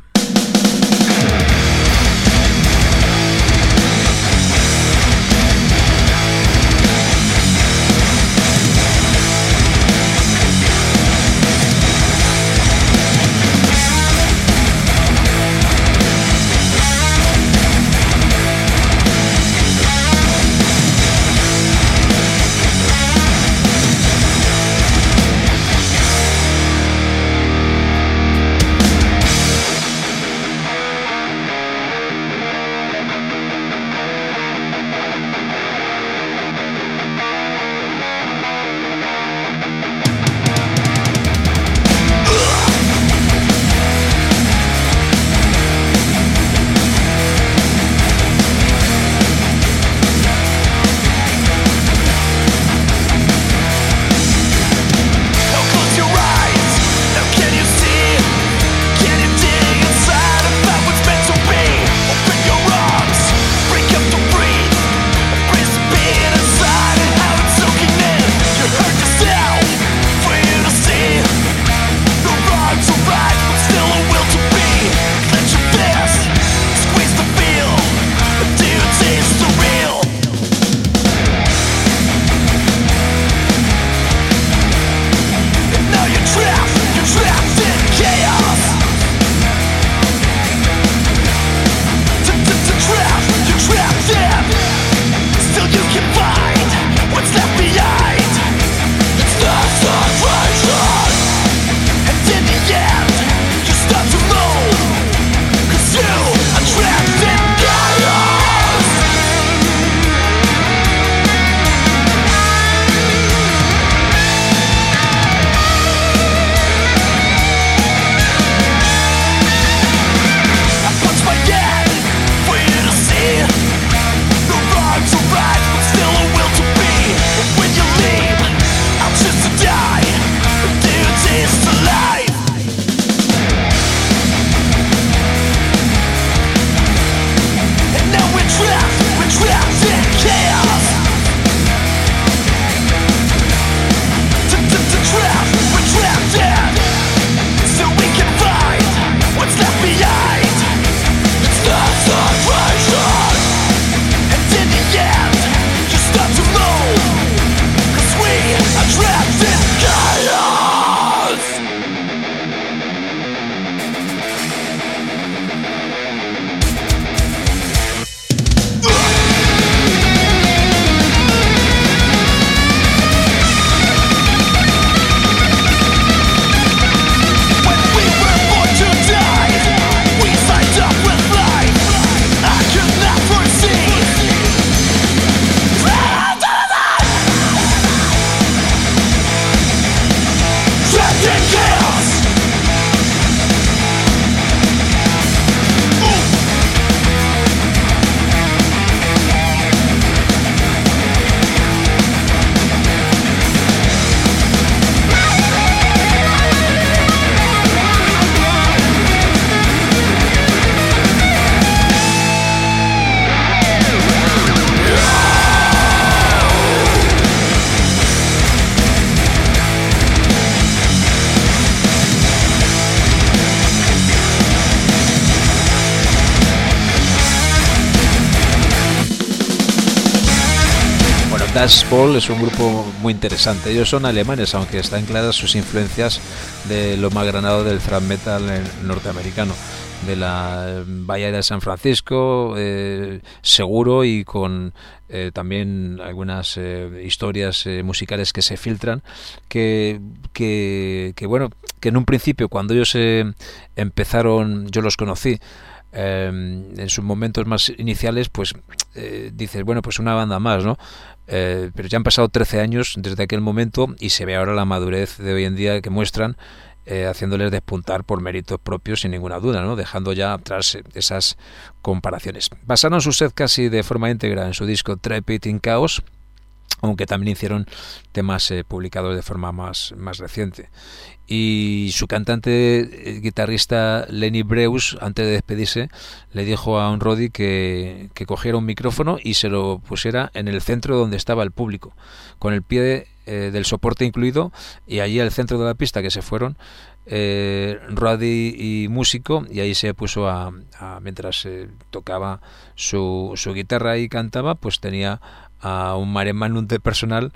A: Dust Bowl es un grupo muy interesante. Ellos son alemanes, aunque están claras sus influencias de lo más granado del thrash metal norteamericano, de la Bahía de San Francisco, seguro, y con también algunas historias musicales que se filtran, que bueno, que en un principio, cuando ellos empezaron, yo los conocí en sus momentos más iniciales, pues dices, bueno, pues una banda más, ¿no? Pero ya han pasado 13 años desde aquel momento y se ve ahora la madurez de hoy en día que muestran, haciéndoles despuntar por méritos propios sin ninguna duda, ¿no? Dejando ya atrás esas comparaciones. Basaron su set casi de forma íntegra en su disco Trepid in Chaos, aunque también hicieron temas publicados de forma más reciente. Y su cantante, guitarrista Lenny Breus, antes de despedirse, le dijo a un roadie que cogiera un micrófono y se lo pusiera en el centro donde estaba el público, con el pie del soporte incluido, y allí al centro de la pista que se fueron roadie y músico, y ahí se puso mientras tocaba su guitarra y cantaba, pues tenía a un mare magnum de personal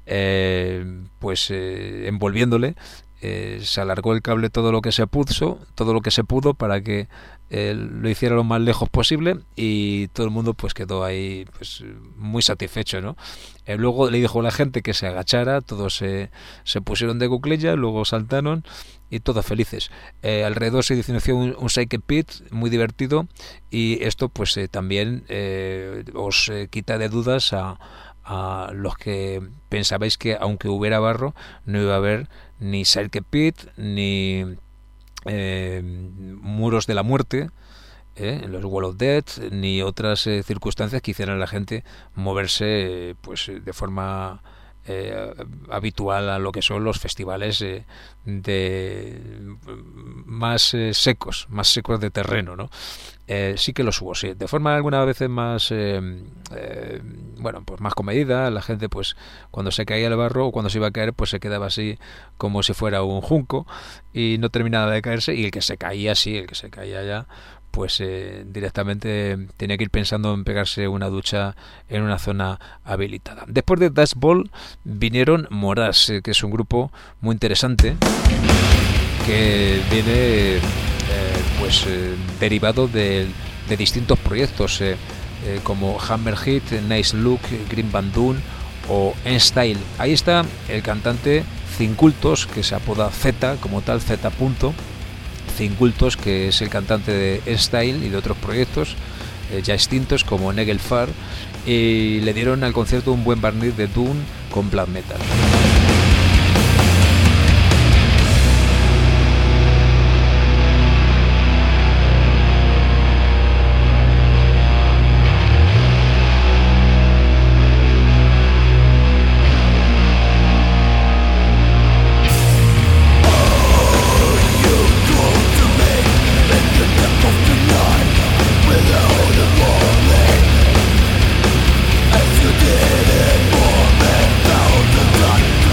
A: envolviéndole. Se alargó el cable todo lo que se pudo para que lo hiciera lo más lejos posible, y todo el mundo pues quedó ahí pues muy satisfecho, ¿no? Luego le dijo a la gente que se agachara, todos se pusieron de cuclillas, luego saltaron y todos felices. Alrededor se inició un Psyche Pit muy divertido, y esto pues también os quita de dudas a los que pensabais que aunque hubiera barro no iba a haber ni Psyche Pit ni muros de la muerte, los Wall of Death, ni otras circunstancias que hicieran a la gente moverse pues de forma habitual a lo que son los festivales más secos de terreno, ¿no? Sí que los hubo, sí, de forma algunas veces más pues más comedida. La gente pues cuando se caía el barro o cuando se iba a caer pues se quedaba así como si fuera un junco y no terminaba de caerse, y el que se caía ya pues directamente tenía que ir pensando en pegarse una ducha en una zona habilitada. Después de Dust Bowl vinieron Moras, que es un grupo muy interesante que viene derivado de distintos proyectos como Hammerhead, Nice Look, Green Bandoon o N-Style. Ahí está el cantante Cincultos, que se apoda Z como tal, Z. Cincultos, que es el cantante de N-Style y de otros proyectos ya extintos como Nagelfar, y le dieron al concierto un buen barniz de doom con black metal.
B: As you did it for me, 1,000 times.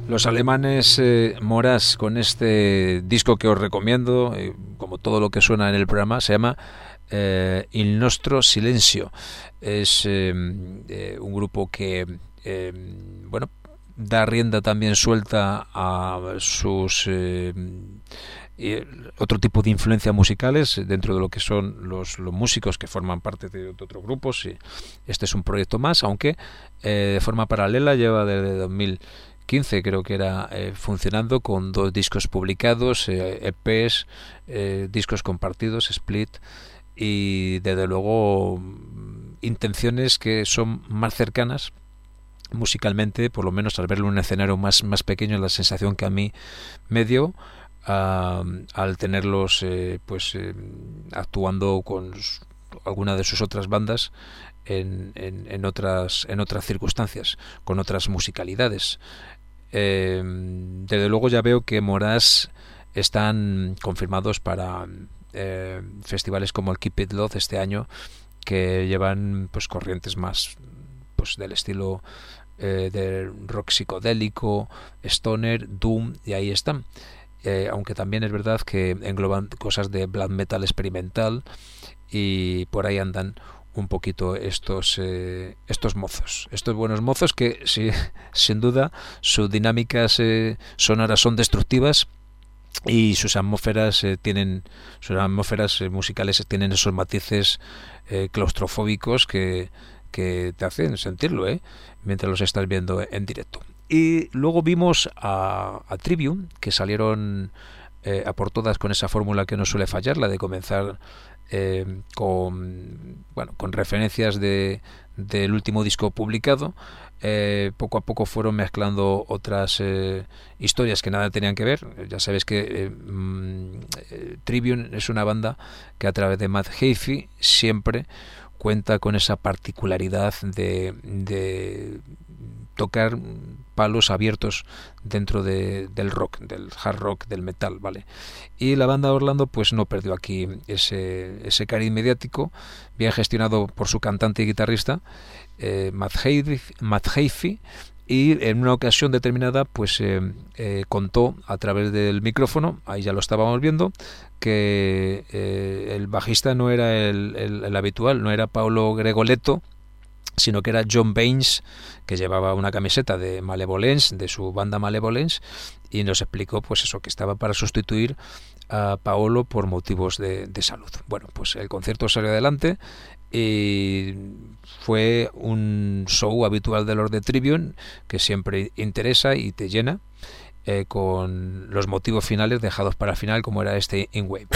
A: Los alemanes Morass, con este disco que os recomiendo, como todo lo que suena en el programa, se llama Il Nostro Silenzio. Es un grupo que bueno, da rienda también suelta a sus otro tipo de influencias musicales dentro de lo que son los músicos que forman parte de otros grupos. Y este es un proyecto más, aunque de forma paralela lleva desde 2015 creo que era funcionando, con 2 discos publicados, EPs, discos compartidos, split, y desde luego intenciones que son más cercanas musicalmente, por lo menos al verlo en un escenario más pequeño, la sensación que a mí me dio al tenerlos actuando con alguna de sus otras bandas en otras circunstancias, con otras musicalidades. Desde luego ya veo que Morass están confirmados para festivales como el Keep It Love este año, que llevan pues corrientes más pues del estilo de rock psicodélico, stoner, doom, y ahí están. Aunque también es verdad que engloban cosas de black metal experimental, y por ahí andan un poquito estos mozos, estos buenos mozos que sí, sin duda sus dinámicas sonoras son destructivas, y sus atmósferas musicales tienen esos matices claustrofóbicos que te hacen sentirlo mientras los estás viendo en directo. Y luego vimos a Trivium, que salieron a por todas con esa fórmula que no suele fallar, la de comenzar con referencias del último disco publicado. Poco a poco fueron mezclando otras historias que nada tenían que ver. Ya sabéis que Trivium es una banda que a través de Matt Heafy siempre cuenta con esa particularidad de tocar palos abiertos dentro del rock, del hard rock, del metal, ¿vale? Y la banda de Orlando pues no perdió aquí ese cariz mediático, bien gestionado por su cantante y guitarrista Matt Heafy, y en una ocasión determinada pues contó a través del micrófono, ahí ya lo estábamos viendo, que el bajista no era el habitual, no era Paolo Gregoletto, sino que era John Baines, que llevaba una camiseta de Malevolence, de su banda Malevolence, y nos explicó pues eso, que estaba para sustituir a Paolo por motivos de salud. Bueno, pues el concierto salió adelante y fue un show habitual de los de Trivium, que siempre interesa y te llena, con los motivos finales dejados para el final, como era este In Waves.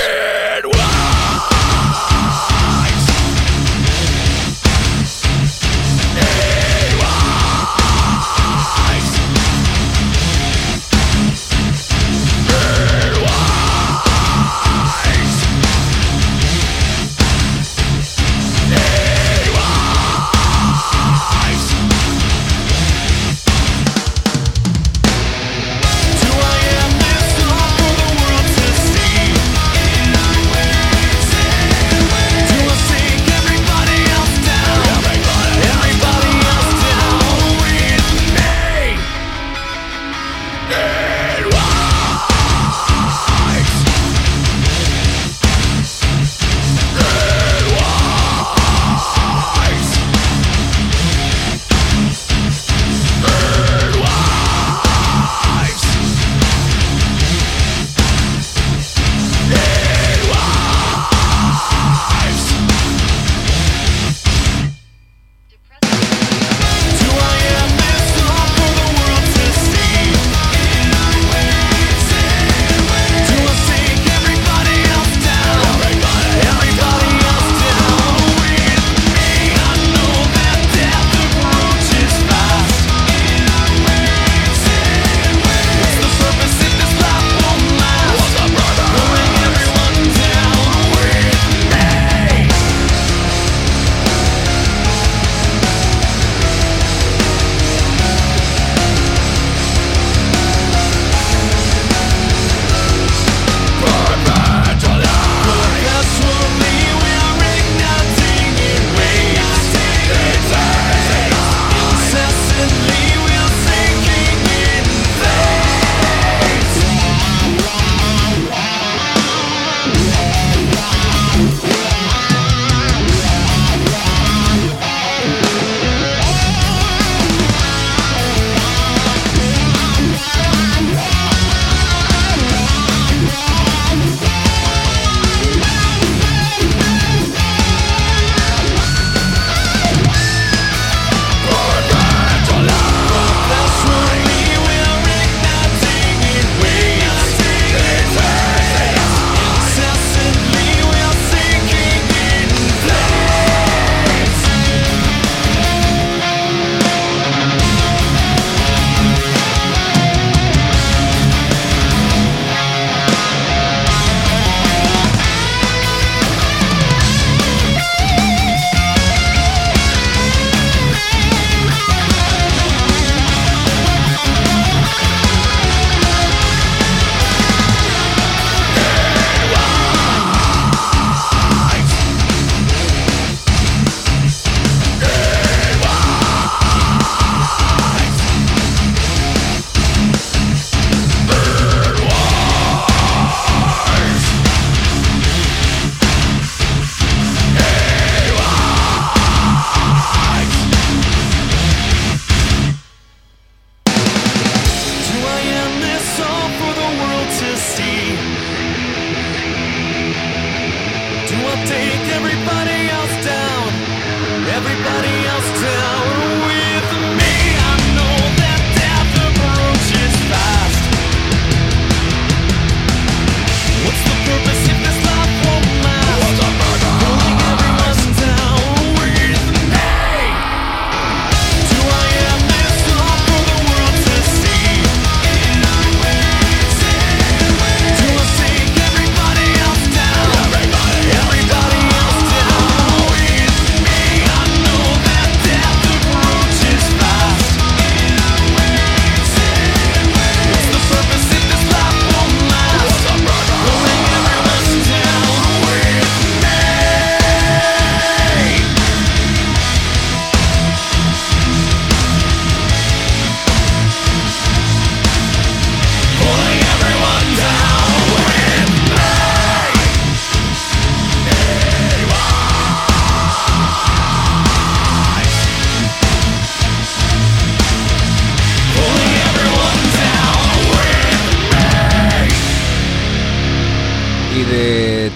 C: See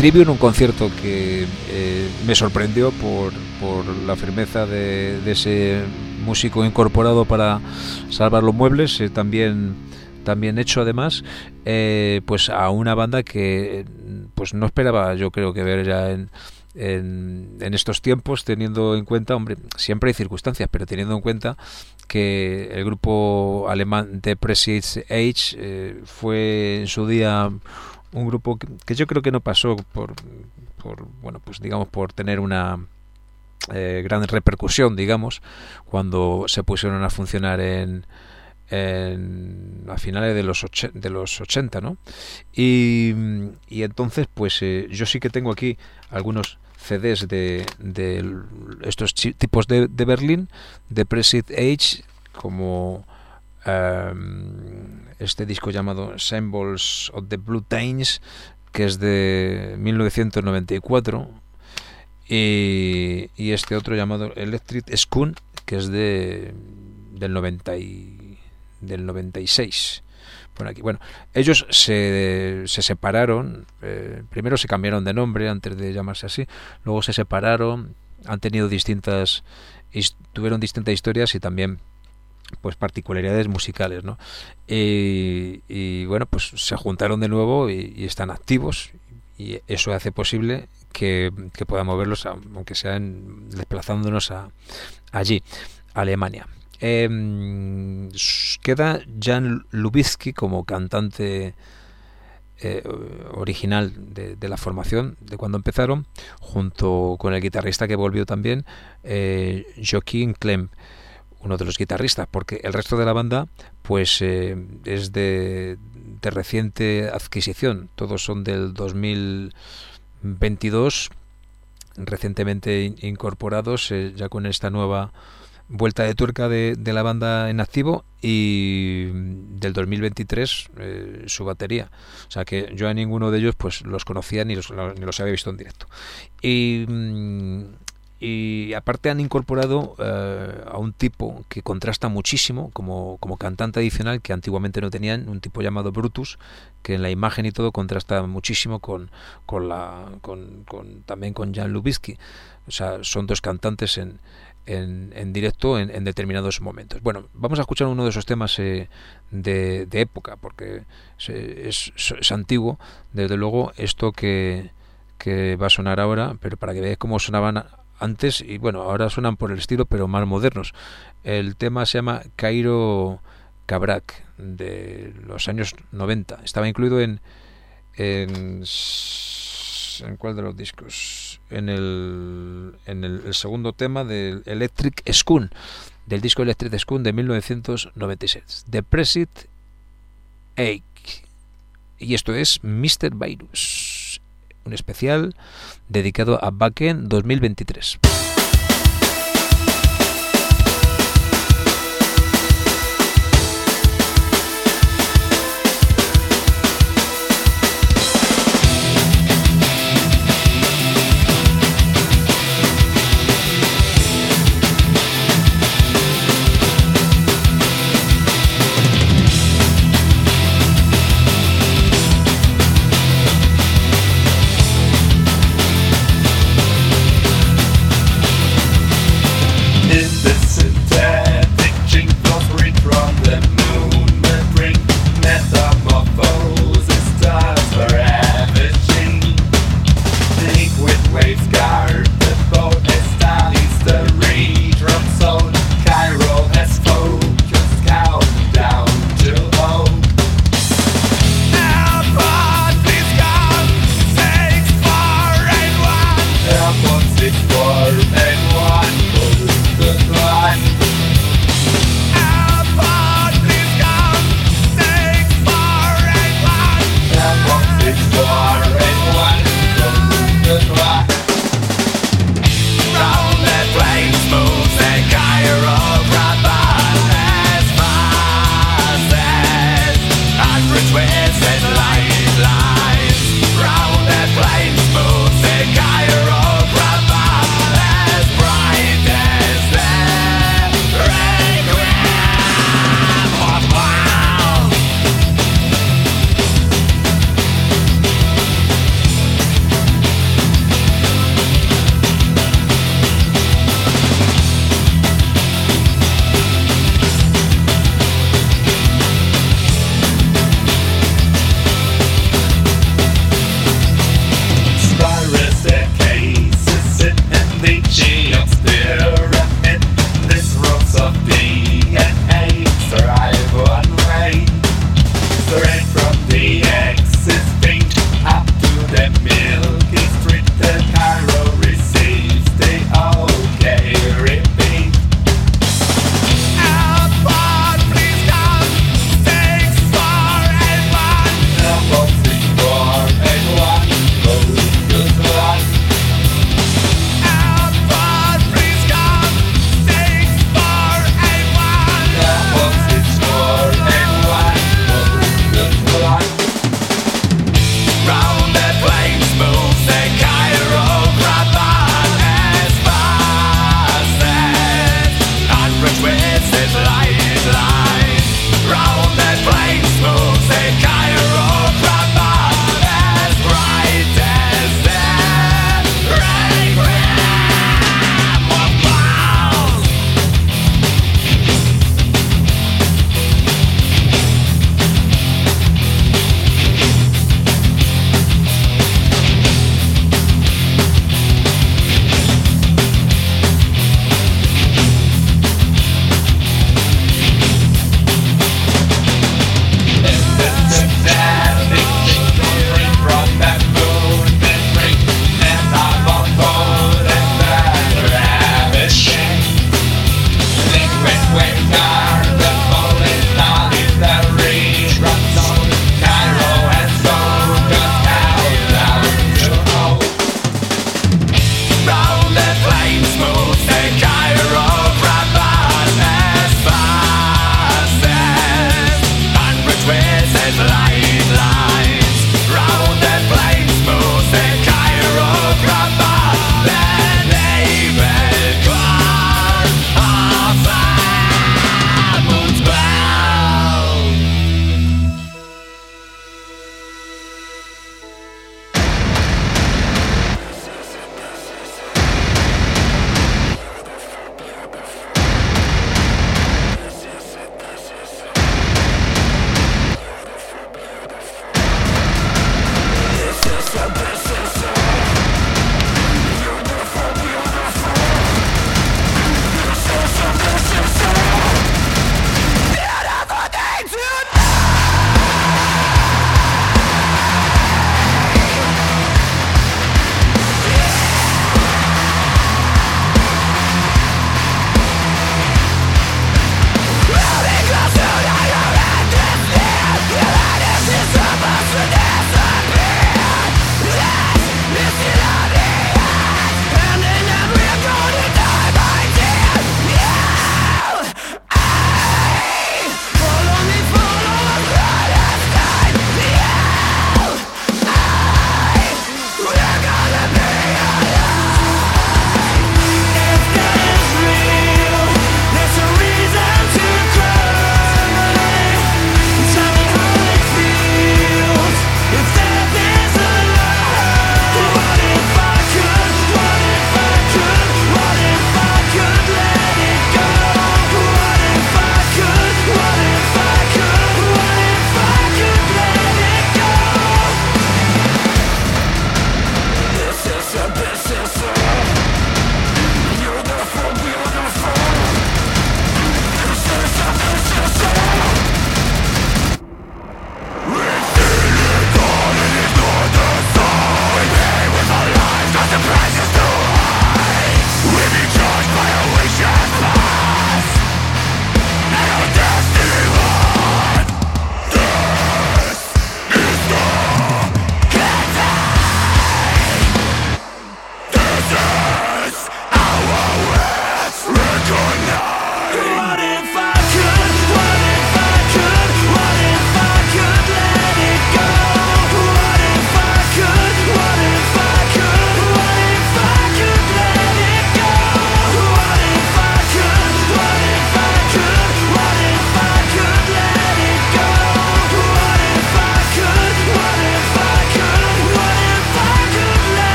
A: Trivium, un concierto que me sorprendió por la firmeza de ese músico incorporado para salvar los muebles, también hecho además, pues a una banda que pues no esperaba, yo creo, que ver ya en estos tiempos, teniendo en cuenta, hombre, siempre hay circunstancias, pero teniendo en cuenta que el grupo alemán The Prestige Age fue en su día un grupo que yo creo que no pasó por bueno, pues digamos, por tener una gran repercusión, digamos, cuando se pusieron a funcionar a finales de los 80, ¿no? Y entonces, pues yo sí que tengo aquí algunos CDs de estos tipos de Berlín, de Prestige Age, como este disco llamado Symbols of the Blue Times, que es de 1994, y este otro llamado Electric Skun, que es del 96. Aquí. Bueno, ellos se separaron, primero se cambiaron de nombre antes de llamarse así, luego se separaron, han tenido tuvieron distintas historias y también pues particularidades musicales, ¿no? Y bueno, pues se juntaron de nuevo y están activos, y eso hace posible que podamos verlos, aunque sea desplazándonos allí, a Alemania. Queda Jan Lubitsky como cantante original de la formación de cuando empezaron, junto con el guitarrista que volvió también, Joachim Klemm, uno de los guitarristas, porque el resto de la banda pues es de reciente adquisición, todos son del 2022, recientemente incorporados, ya con esta nueva vuelta de tuerca de la banda en activo, y del 2023 su batería. O sea que yo a ninguno de ellos pues los conocía ni los había visto en directo. Y aparte han incorporado a un tipo que contrasta muchísimo como cantante adicional, que antiguamente no tenían, un tipo llamado Brutus, que en la imagen y todo contrasta muchísimo también con Jan Lubitsky. O sea, son dos cantantes en directo en determinados momentos. Bueno, vamos a escuchar uno de esos temas de época, porque es antiguo, desde luego, esto que va a sonar ahora, pero para que veáis cómo sonaban antes, y bueno, ahora suenan por el estilo, pero más modernos. El tema se llama Cairo Cabrak, de los años 90. Estaba incluido ¿en cuál de los discos? En el segundo tema del Electric Skun, del disco Electric Skun de 1996, The Prestige Age, y esto es Mr. Virus, un especial dedicado a Wacken 2023.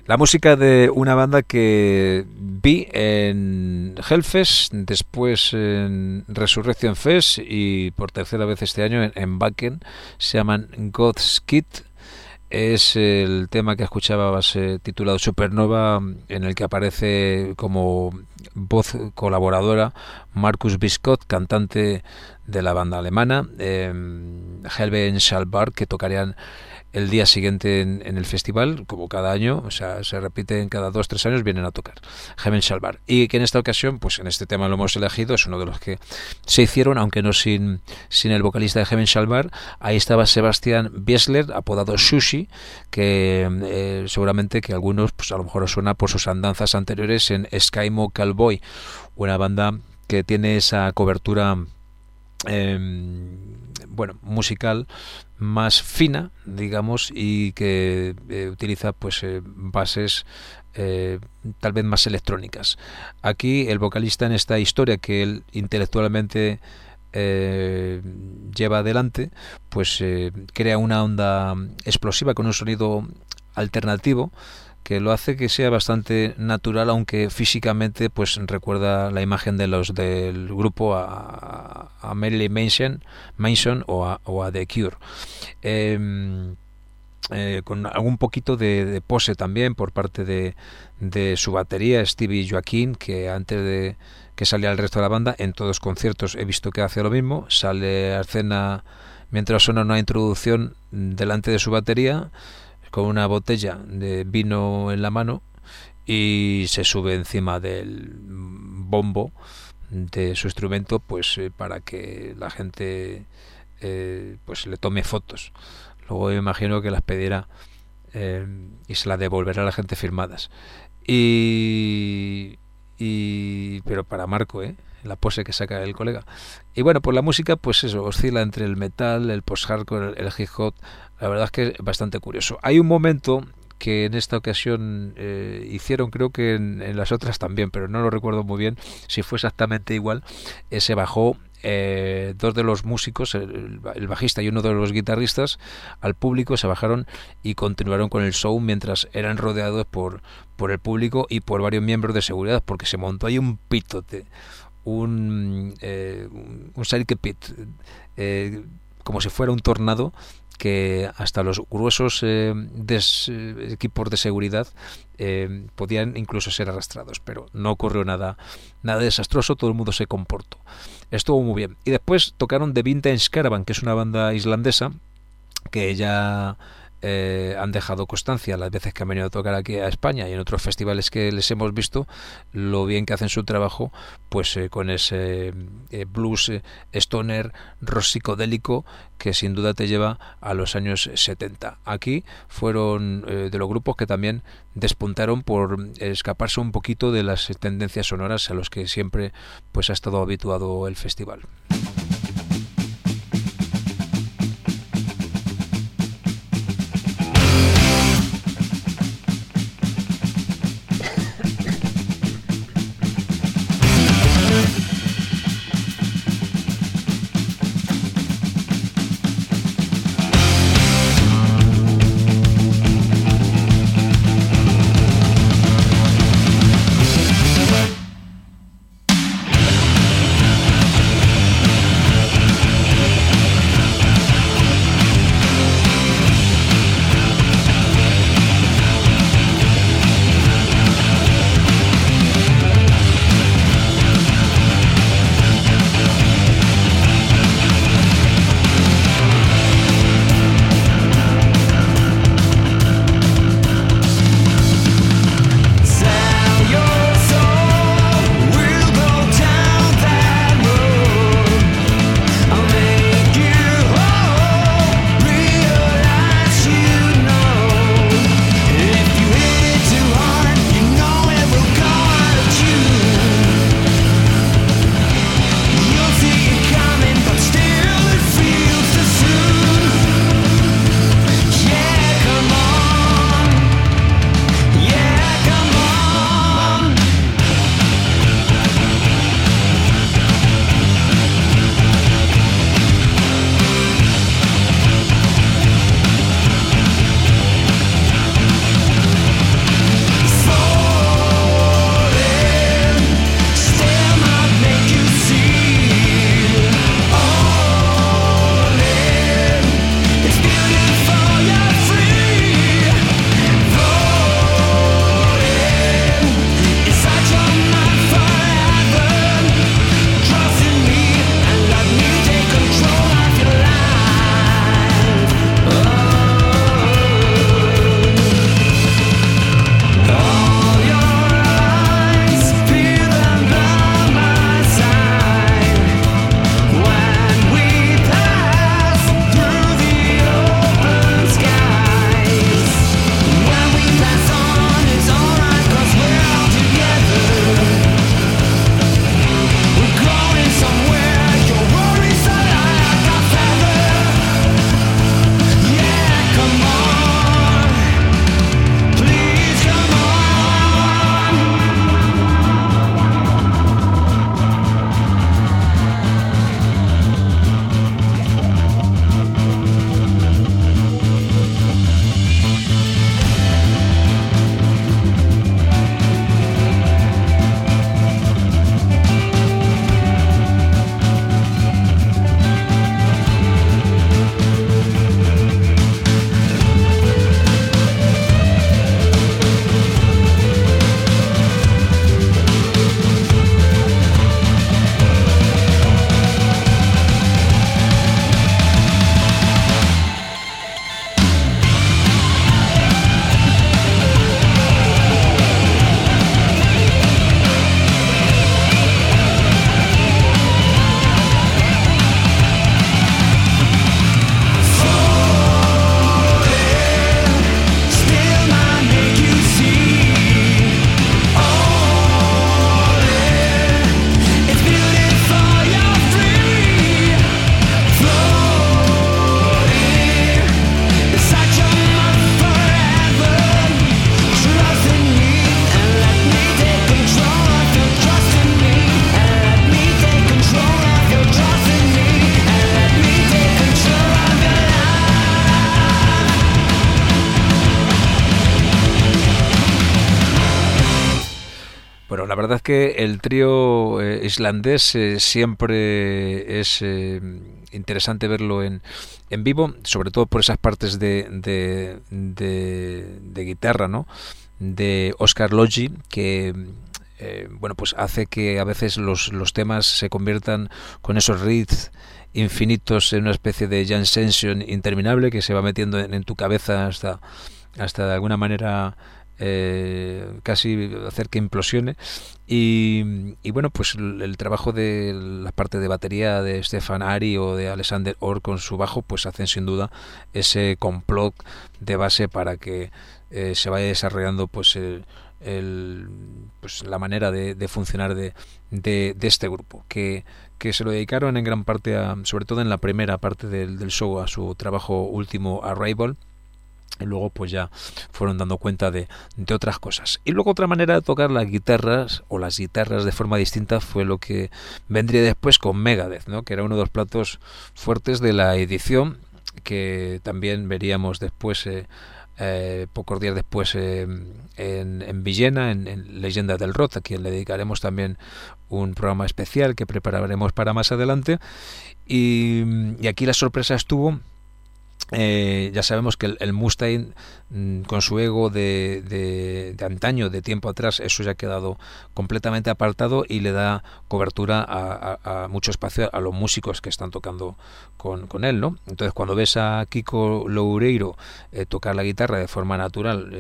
A: La música de una banda que vi en Hellfest, después en Resurrection Fest y por tercera vez este año en Wacken. Se llaman God's Kid. Es el tema que escuchabas titulado Supernova, en el que aparece como voz colaboradora Markus Biscott, cantante de la banda alemana, Helven Schalbar, que tocarían el día siguiente en el festival, como cada año, o sea, se repiten cada 2-3 años, vienen a tocar Helven Schalbar, y que en esta ocasión, pues en este tema lo hemos elegido, es uno de los que se hicieron, aunque no sin el vocalista de Helven Schalbar. Ahí estaba Sebastian Biesler, apodado Sushi, que seguramente que algunos, pues a lo mejor os suena por sus andanzas anteriores en Eskimo Cowboy, una banda que tiene esa cobertura musical más fina, digamos, y que utiliza pues bases tal vez más electrónicas. Aquí el vocalista, en esta historia que él intelectualmente lleva adelante, pues crea una onda explosiva con un sonido alternativo que lo hace que sea bastante natural, aunque físicamente pues recuerda la imagen del grupo a Marilyn Manson o a The Cure, con algún poquito de pose también por parte de su batería Stevie Joaquin, que antes de que salía el resto de la banda, en todos los conciertos he visto que hace lo mismo, sale a escena mientras suena una introducción delante de su batería con una botella de vino en la mano y se sube encima del bombo de su instrumento, pues para que la gente pues le tome fotos. Luego me imagino que las pedirá y se las devolverá a la gente firmadas. Pero para Marco, la pose que saca el colega. Y bueno, pues la música, pues eso, oscila entre el metal, el post-hardcore, el hip hop. La verdad es que es bastante curioso. Hay un momento que en esta ocasión hicieron, creo que en las otras también, pero no lo recuerdo muy bien si fue exactamente igual. Se bajó dos de los músicos, el bajista y uno de los guitarristas, al público, se bajaron y continuaron con el show mientras eran rodeados por el público y por varios miembros de seguridad, porque se montó ahí un pitote, un circuit pit, como si fuera un tornado, que hasta los gruesos equipos de seguridad podían incluso ser arrastrados, pero no ocurrió nada desastroso, todo el mundo se comportó, estuvo muy bien. Y después tocaron The Vintage Caravan, que es una banda islandesa que ya han dejado constancia las veces que han venido a tocar aquí a España y en otros festivales que les hemos visto, lo bien que hacen su trabajo, pues con ese blues stoner, rock psicodélico, que sin duda te lleva a los años 70. Aquí fueron de los grupos que también despuntaron por escaparse un poquito de las tendencias sonoras a los que siempre pues ha estado habituado el festival. la verdad es que el trío islandés siempre es interesante verlo en vivo, sobre todo por esas partes de guitarra, ¿no?, de Oscar Loggi, que bueno, pues hace que a veces los temas se conviertan con esos riffs infinitos en una especie de jam session interminable que se va metiendo en tu cabeza hasta de alguna manera casi hacer que implosione. Y bueno, pues el trabajo de la parte de batería de Stefan Ari o de Alexander Orr con su bajo, pues hacen sin duda ese complot de base para que se vaya desarrollando pues pues la manera de funcionar de este grupo, que se lo dedicaron en gran parte sobre todo en la primera parte del show, a su trabajo último, Arrival, y luego pues ya fueron dando cuenta de otras cosas. Y luego otra manera de tocar las guitarras de forma distinta fue lo que vendría después con Megadeth, ¿no?, que era uno de los platos fuertes de la edición, que también veríamos después pocos días después en Villena, en Leyenda del Rock, a quien le dedicaremos también un programa especial que prepararemos para más adelante. Y aquí la sorpresa estuvo, ya sabemos que el Mustaine, con su ego de antaño, de tiempo atrás, eso ya ha quedado completamente apartado y le da cobertura a mucho espacio a los músicos que están tocando con él, ¿no? Entonces, cuando ves a Kiko Loureiro tocar la guitarra de forma natural,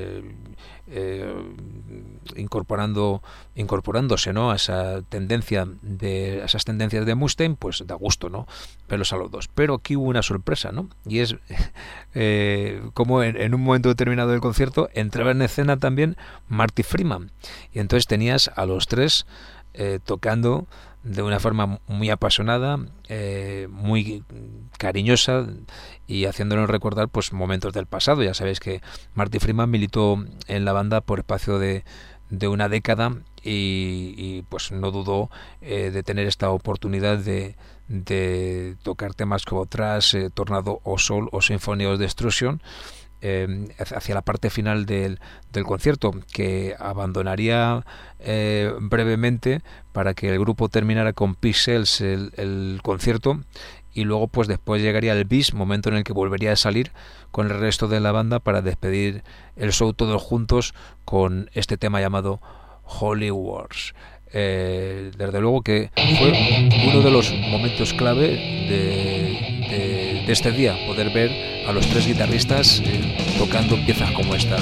A: incorporándose, ¿no?, a esas tendencias de Mustaine, pues da gusto, ¿no?, verlos a los dos. Pero aquí hubo una sorpresa, ¿no?, y es como en un momento determinado del concierto entraba en escena también Marty Friedman, y entonces tenías a los tres tocando de una forma muy apasionada, muy cariñosa, y haciéndonos recordar pues momentos del pasado. Ya sabéis que Marty Friedman militó en la banda por espacio de una década y pues no dudó de tener esta oportunidad de tocar temas como Trash, Tornado o Soul o Symphony of Destruction hacia la parte final del concierto, que abandonaría brevemente para que el grupo terminara con Pixels el concierto, y luego pues después llegaría el bis, momento en el que volvería a salir con el resto de la banda para despedir el show todos juntos con este tema llamado Holy Wars. Desde luego que fue uno de los momentos clave de este día, poder ver a los tres guitarristas tocando piezas como esta.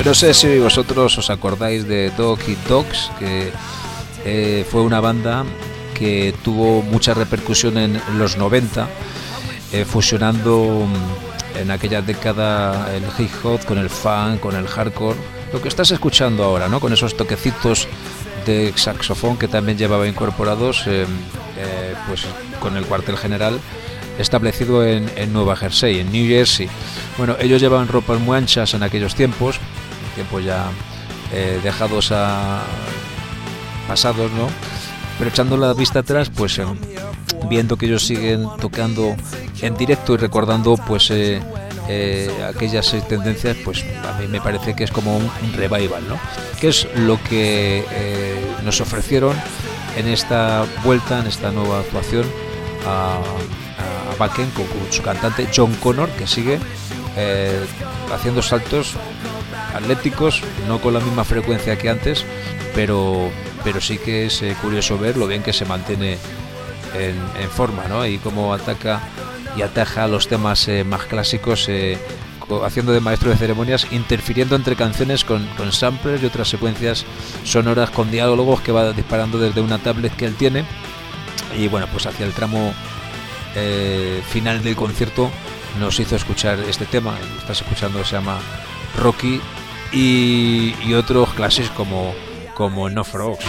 A: No sé si vosotros os acordáis de Dog Eat Dogs, que fue una banda que tuvo mucha repercusión en los 90, fusionando en aquella década el hip hop con el funk, con el hardcore, lo que estás escuchando ahora, ¿no? Con esos toquecitos de saxofón que también llevaba incorporados, pues con el cuartel general establecido en Nueva Jersey, en New Jersey. Bueno, ellos llevaban ropas muy anchas en aquellos tiempos ya dejados pasados, ¿no? Pero echando la vista atrás, pues viendo que ellos siguen tocando en directo y recordando pues aquellas tendencias, pues a mí me parece que es como un revival, ¿no? Que es lo que nos ofrecieron en esta vuelta, en esta nueva actuación a Wacken con su cantante John Connor, que sigue haciendo saltos atléticos, no con la misma frecuencia que antes, pero sí que es curioso ver lo bien que se mantiene en forma, ¿no? Y cómo ataca y ataja los temas más clásicos, haciendo de maestro de ceremonias, interfiriendo entre canciones con samplers y otras secuencias sonoras con diálogos que va disparando desde una tablet que él tiene. Y bueno, pues hacia el tramo final del concierto nos hizo escuchar este tema. Estás escuchando, se llama Rocky, y otros clásicos como No Frogs.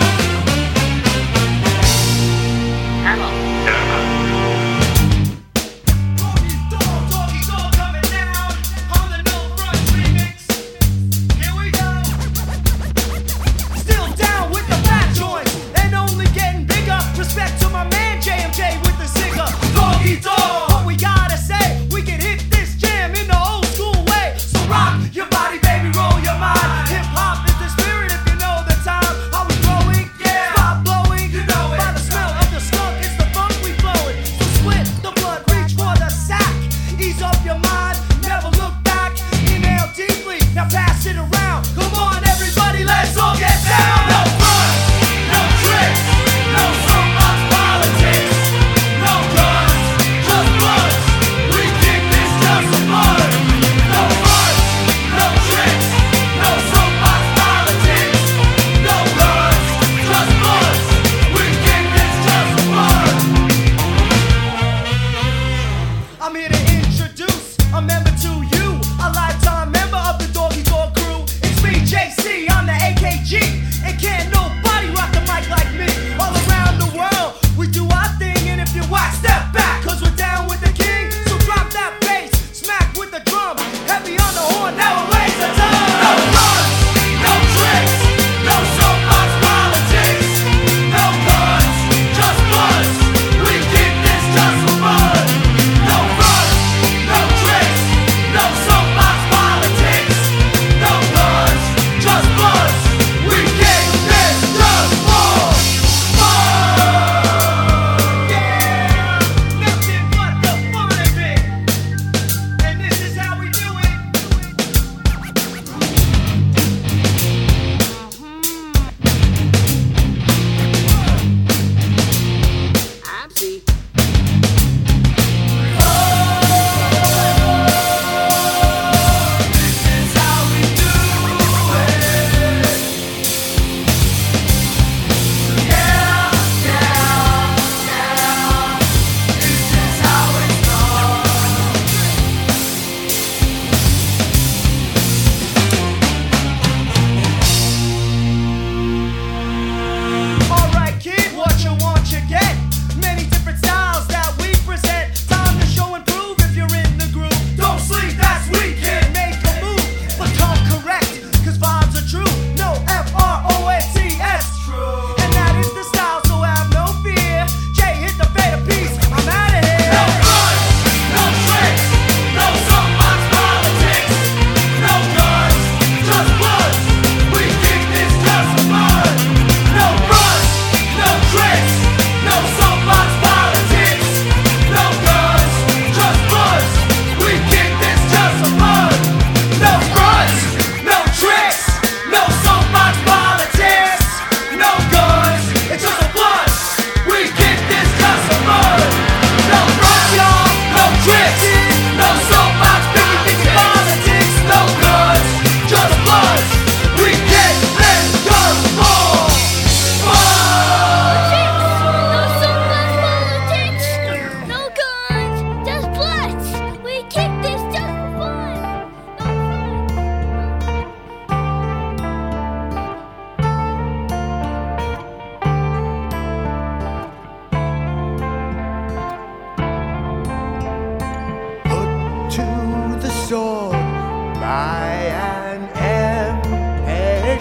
C: Your body, baby, roll your mind. Hip hop is the spirit if you know the time. Are we growing? Yeah.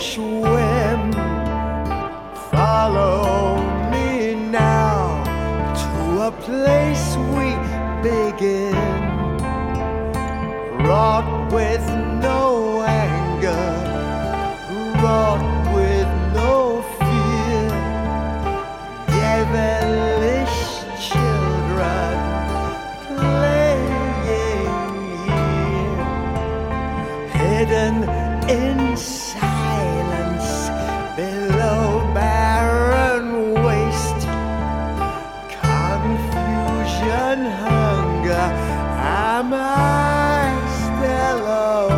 C: swim. Follow me now to a place we begin, wrought with no anger, wrought with no fear, devilish children playing here, hidden in silence below barren waste, confusion, hunger. Am I still alone?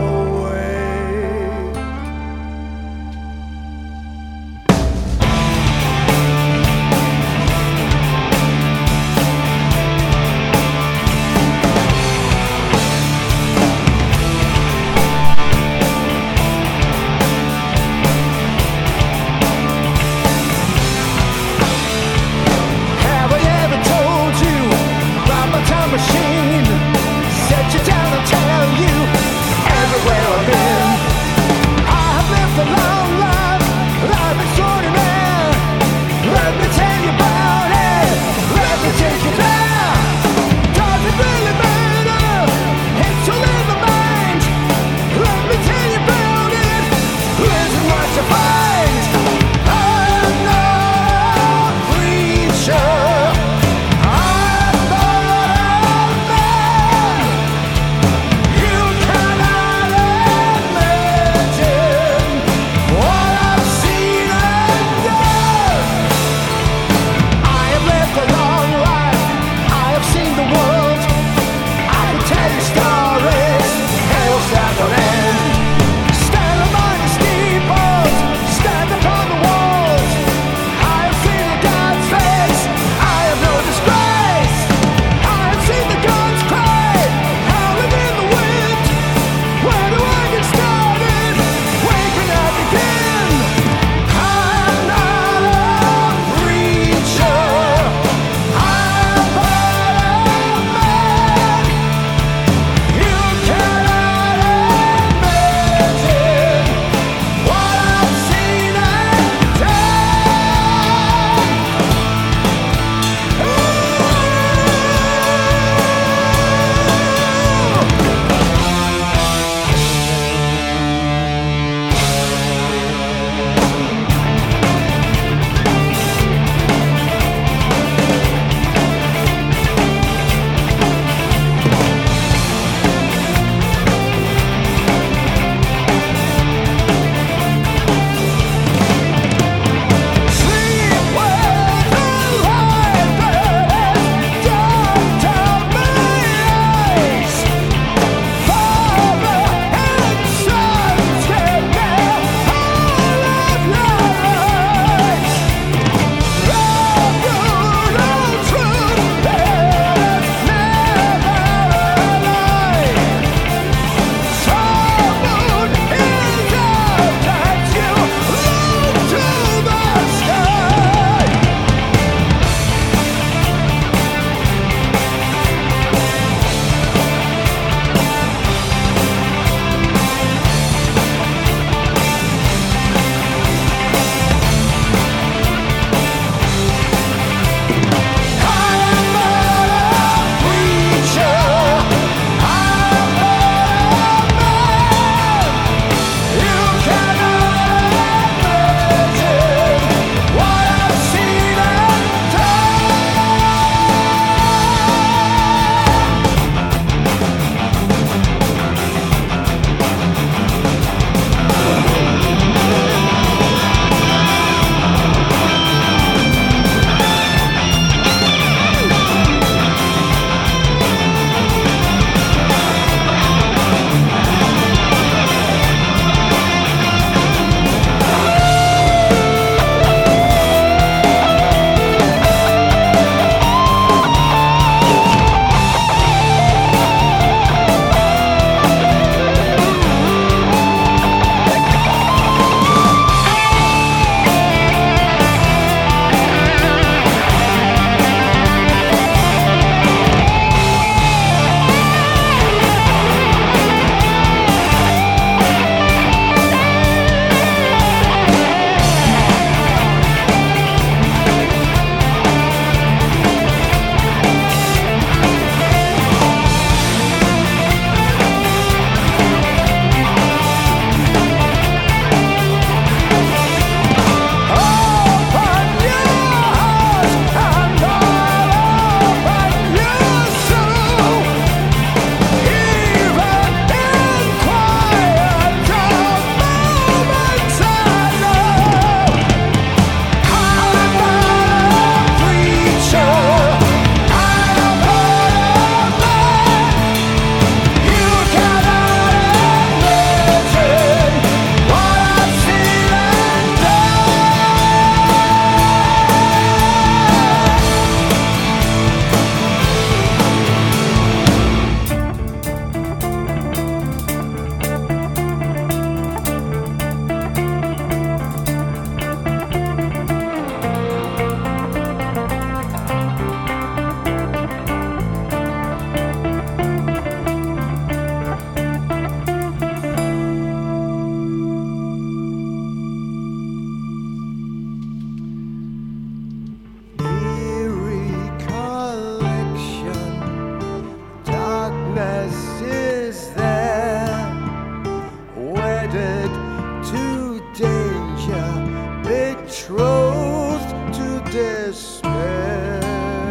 C: betrothed to despair.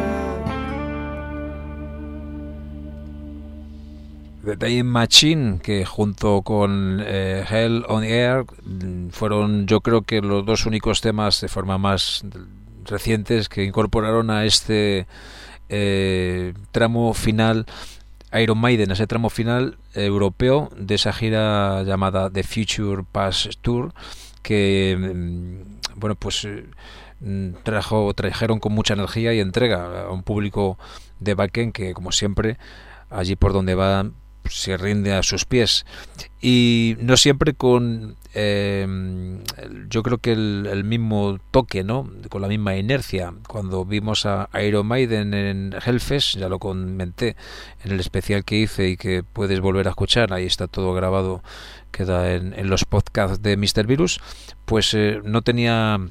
A: The Time Machine, que junto con Hell on Air fueron, yo creo que los dos únicos temas de forma más recientes que incorporaron a este tramo final Iron Maiden, ese tramo final europeo de esa gira llamada The Future Past Tour, que bueno, pues trajeron con mucha energía y entrega a un público de Wacken que, como siempre, allí por donde va se rinde a sus pies, y no siempre con yo creo que el mismo toque, ¿no? Con la misma inercia. Cuando vimos a Iron Maiden en Hellfest, ya lo comenté en el especial que hice y que puedes volver a escuchar, ahí está todo grabado, queda en los podcasts de Mr. Virus, pues no tenía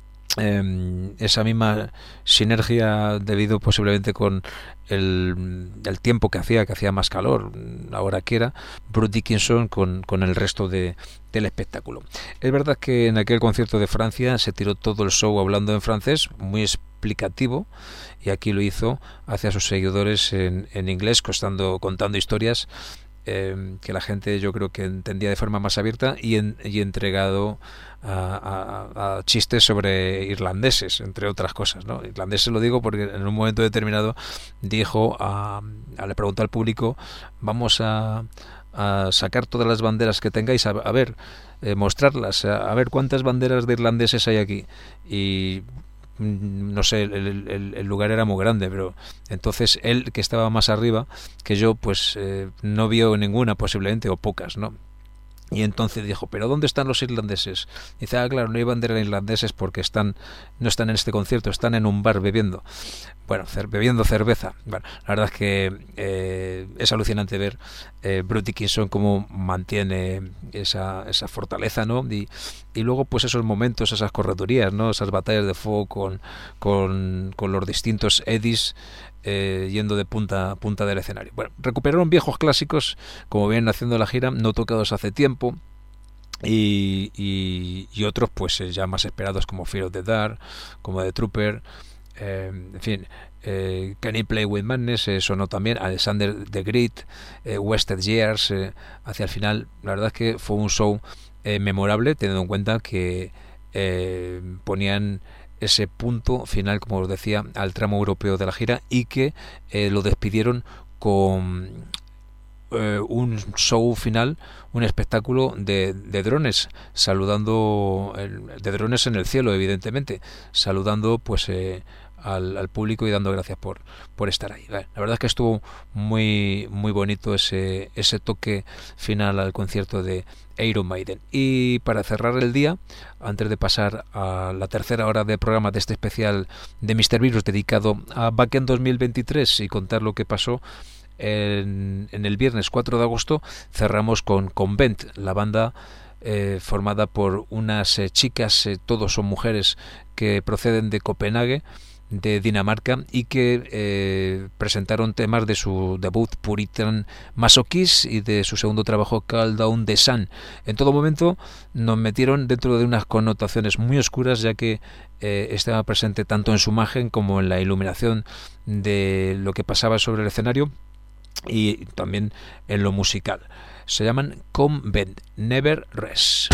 A: esa misma sinergia debido posiblemente con el tiempo que hacía más calor, ahora que era Bruce Dickinson con el resto del espectáculo. Es verdad que en aquel concierto de Francia se tiró todo el show hablando en francés, muy explicativo, y aquí lo hizo hacia sus seguidores en inglés, contando historias que la gente, yo creo que entendía de forma más abierta, y entregado a chistes sobre irlandeses, entre otras cosas, ¿no? Irlandeses lo digo porque en un momento determinado dijo le preguntó al público: vamos a sacar todas las banderas que tengáis, a ver, mostrarlas, a ver cuántas banderas de irlandeses hay aquí. Y no sé, el lugar era muy grande, pero entonces él, que estaba más arriba que yo, pues no vio ninguna posiblemente, o pocas, ¿no? Y entonces dijo: ¿pero dónde están los irlandeses? Y dice: claro, no hay banderas irlandeses porque no están en este concierto, están en un bar bebiendo bebiendo cerveza. Bueno, la verdad es que es alucinante ver Bruce Dickinson cómo mantiene esa fortaleza, ¿no? Y luego, pues esos momentos, esas corredurías, ¿no? Esas batallas de fuego con los distintos eddies, yendo de punta a punta del escenario. Bueno, recuperaron viejos clásicos, como vienen haciendo la gira, no tocados hace tiempo, y otros pues ya más esperados, como Fear of the Dark, como The Trooper, en fin, Can You Play With Madness, sonó también Alexander the Great, Wasted Years, hacia el final. La verdad es que fue un show memorable, teniendo en cuenta que ponían ese punto final, como os decía, al tramo europeo de la gira, y que lo despidieron con un show final, un espectáculo de drones, saludando, de drones en el cielo, evidentemente, saludando pues al público y dando gracias por estar ahí. La verdad es que estuvo muy muy bonito ese toque final al concierto de Iron Maiden. Y para cerrar el día, antes de pasar a la tercera hora de programa de este especial de Mr. Virus dedicado a Wacken 2023 y contar lo que pasó en el viernes 4 de agosto, cerramos con Convent, la banda formada por unas chicas, todos son mujeres, que proceden de Copenhague, de Dinamarca, y que presentaron temas de su debut Puritan Masochist y de su segundo trabajo Call Down the Sun. En todo momento nos metieron dentro de unas connotaciones muy oscuras, ya que estaba presente tanto en su imagen como en la iluminación de lo que pasaba sobre el escenario, y también en lo musical. Se llaman Convent, Never Rest.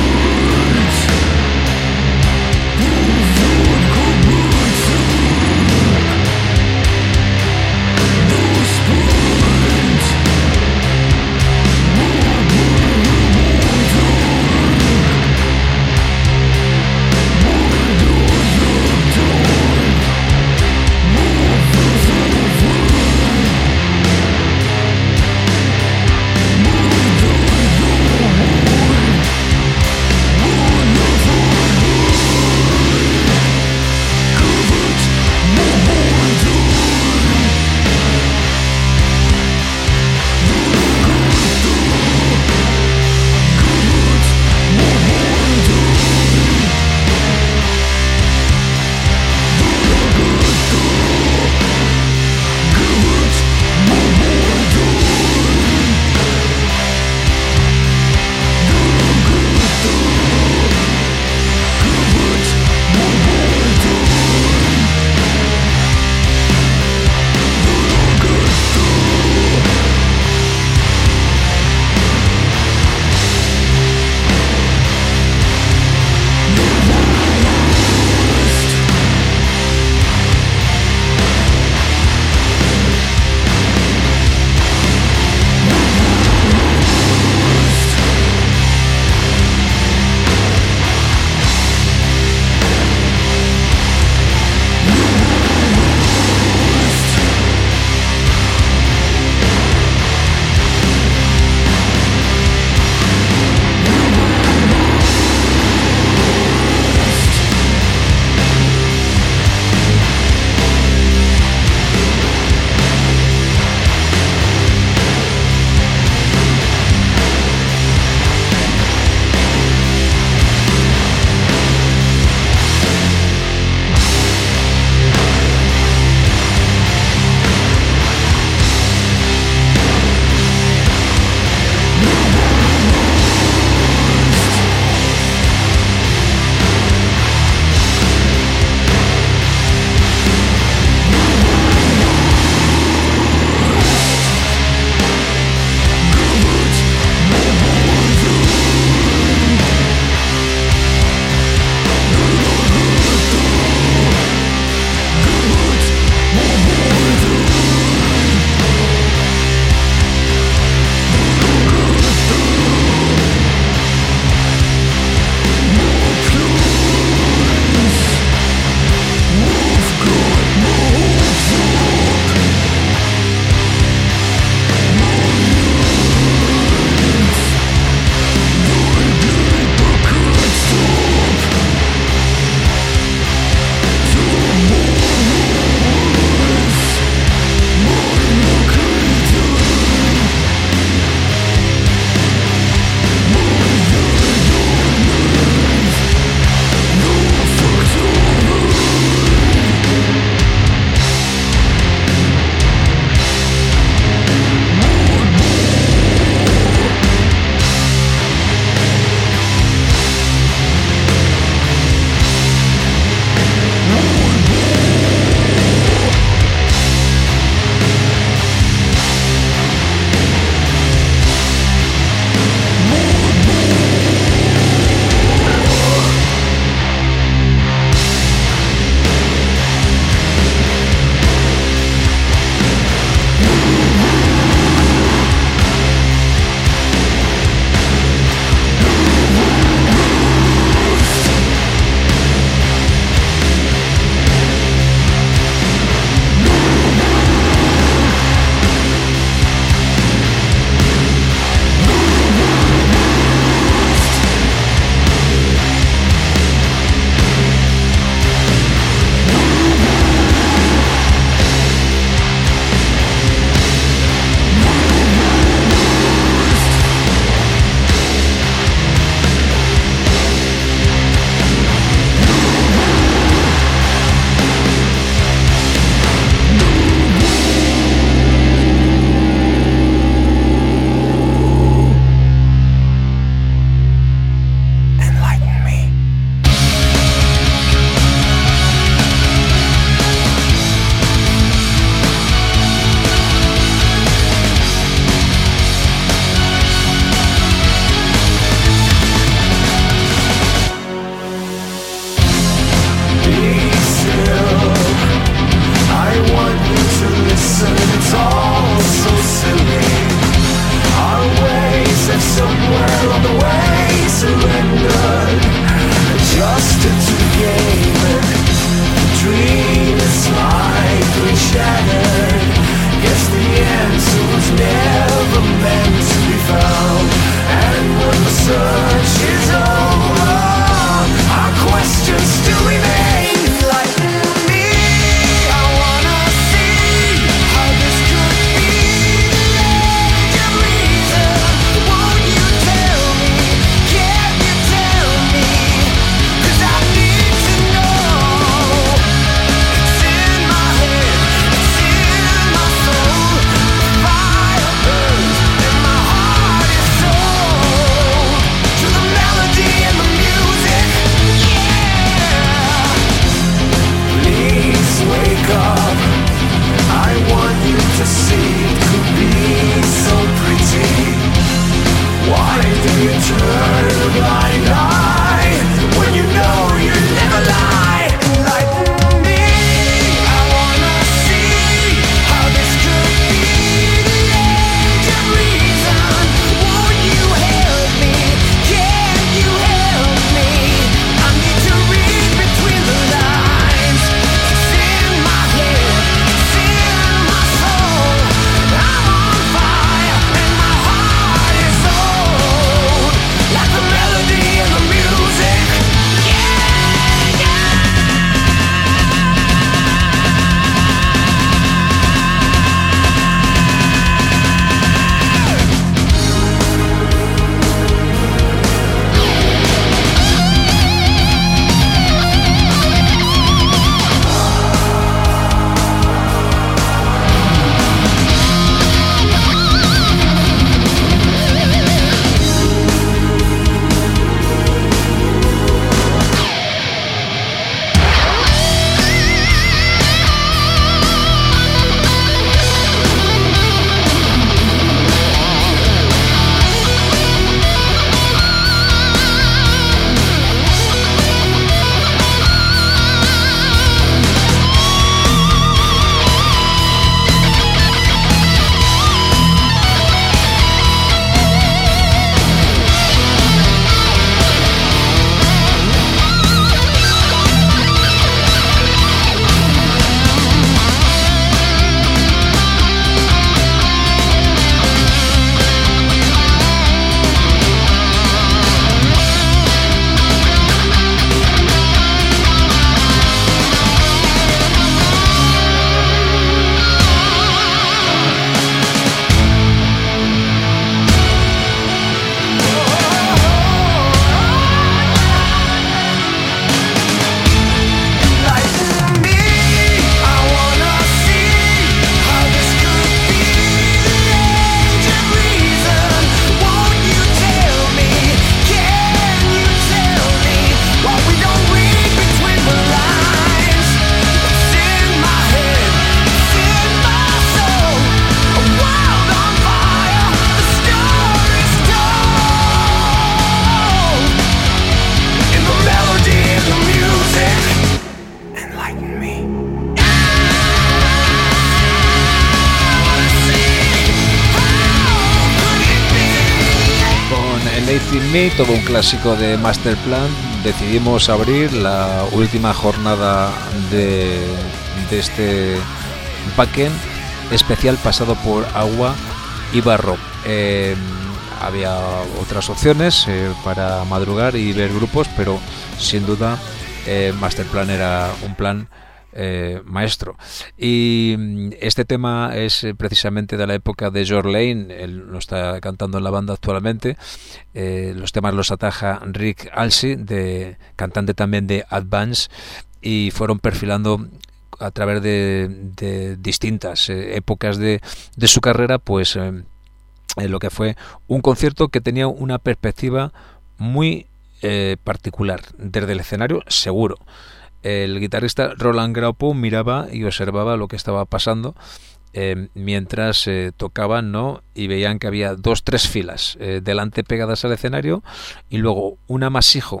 A: Within Me, todo un clásico de Masterplan. Decidimos abrir la última jornada de este backend especial pasado por agua y barro. Había otras opciones para madrugar y ver grupos, pero sin duda Masterplan era un plan maestro. Y este tema es precisamente de la época de George Lane. Él lo está cantando en la banda actualmente. Los temas los ataja Rick Alsey, cantante también de Advance, y fueron perfilando a través de distintas épocas de su carrera, pues lo que fue un concierto que tenía una perspectiva muy particular desde el escenario, seguro. El guitarrista Roland Graupel miraba y observaba lo que estaba pasando mientras tocaban, ¿no? Y veían que había 2-3 filas delante pegadas al escenario y luego un amasijo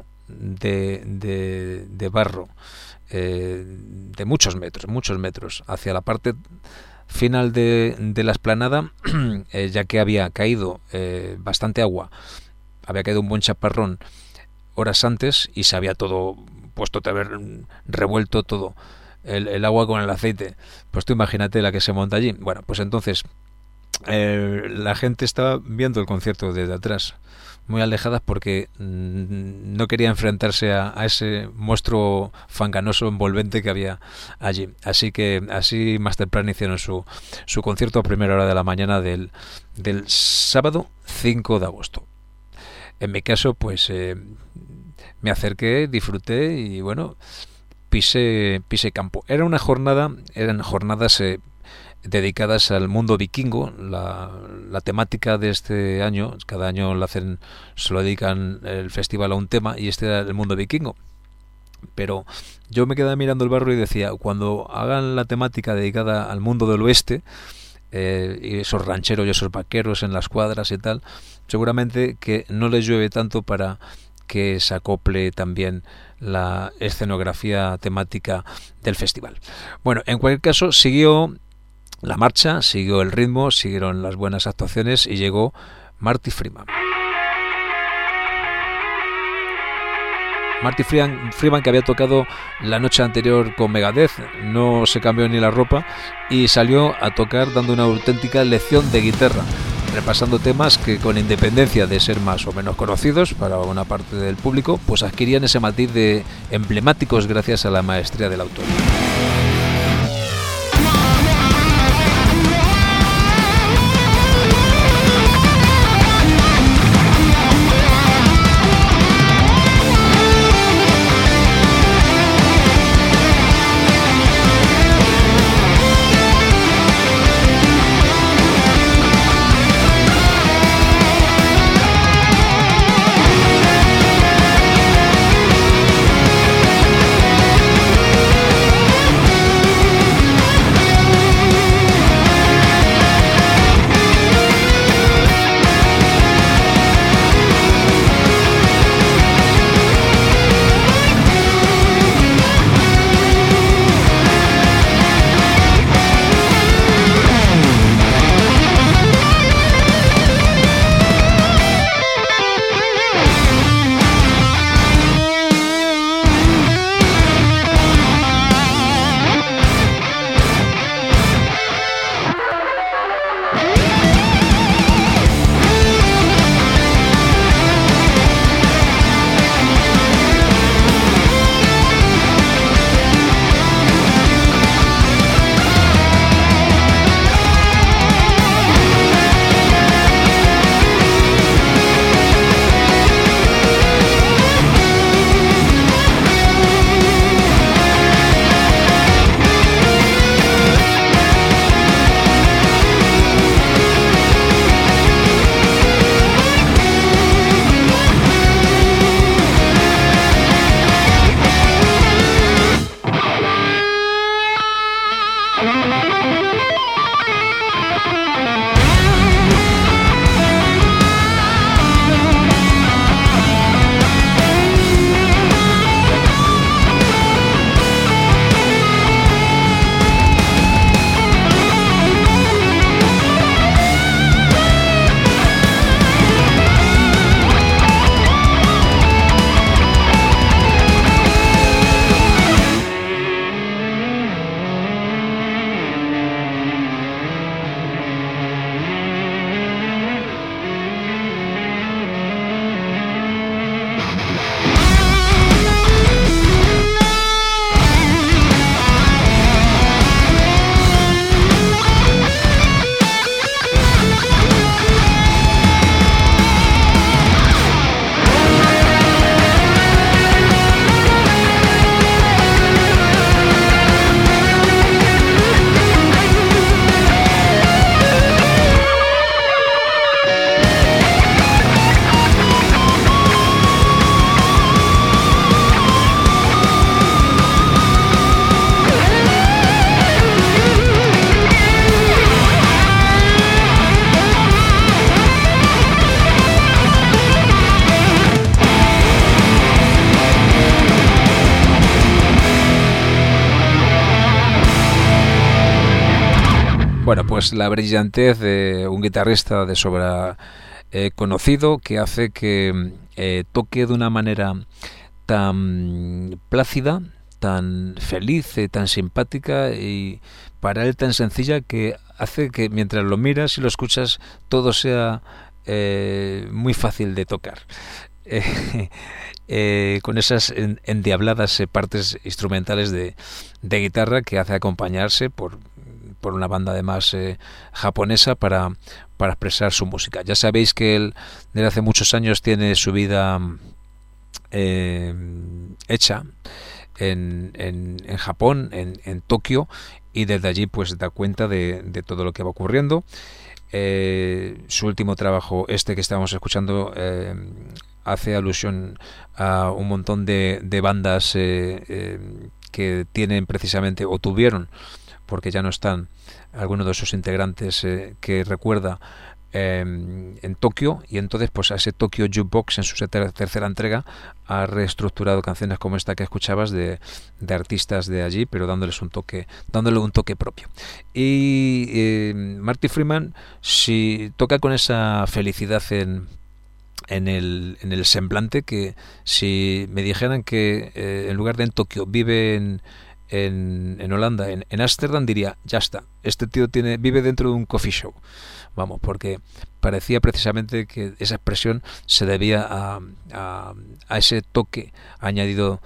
A: de barro de muchos metros hacia la parte final de la explanada, ya que había caído bastante agua, había caído un buen chaparrón horas antes y se había todo puesto de haber revuelto todo el agua con el aceite. Pues tú imagínate la que se monta allí. Bueno, pues entonces la gente estaba viendo el concierto desde atrás, muy alejadas, porque no quería enfrentarse a ese monstruo fanganoso envolvente que había allí. Así Masterplan hicieron su concierto a primera hora de la mañana del sábado 5 de agosto. En mi caso, pues me acerqué, disfruté y bueno, pise campo. Eran jornadas dedicadas al mundo vikingo. La temática de este año, cada año se lo dedican el festival a un tema, y este era el mundo vikingo. Pero yo me quedaba mirando el barro y decía, cuando hagan la temática dedicada al mundo del oeste, y esos rancheros y esos vaqueros en las cuadras y tal, seguramente que no les llueve tanto para que se acople también la escenografía temática del festival. Bueno, en cualquier caso, siguió la marcha, siguió el ritmo, siguieron las buenas actuaciones y llegó Marty Friedman. Marty Friedman, que había tocado la noche anterior con Megadeth, no se cambió ni la ropa y salió a tocar dando una auténtica lección de guitarra, repasando temas que, con independencia de ser más o menos conocidos para una parte del público, pues adquirían ese matiz de emblemáticos gracias a la maestría del autor. Bueno, pues la brillantez de un guitarrista de sobra conocido, que hace que toque de una manera tan plácida, tan feliz, tan simpática y para él tan sencilla, que hace que mientras lo miras y lo escuchas todo sea muy fácil de tocar. Con esas endiabladas partes instrumentales de guitarra que hace acompañarse por una banda además japonesa para expresar su música. Ya sabéis que él desde hace muchos años tiene su vida hecha en Japón, en Tokio, y desde allí pues da cuenta de todo lo que va ocurriendo. Su último trabajo, que estábamos escuchando, hace alusión a un montón de bandas que tienen precisamente, o tuvieron, porque ya no están, algunos de sus integrantes, que recuerda en Tokio, y entonces pues a ese Tokyo Jukebox en su tercera entrega ha reestructurado canciones como esta que escuchabas de artistas de allí, pero dándole un toque propio. Y Marty Friedman, si toca con esa felicidad en el semblante, que si me dijeran que en lugar de en Tokio vive en Holanda, en Ámsterdam, diría, ya está, este tío vive dentro de un coffee show. Vamos, porque parecía precisamente que esa expresión se debía a ese toque añadido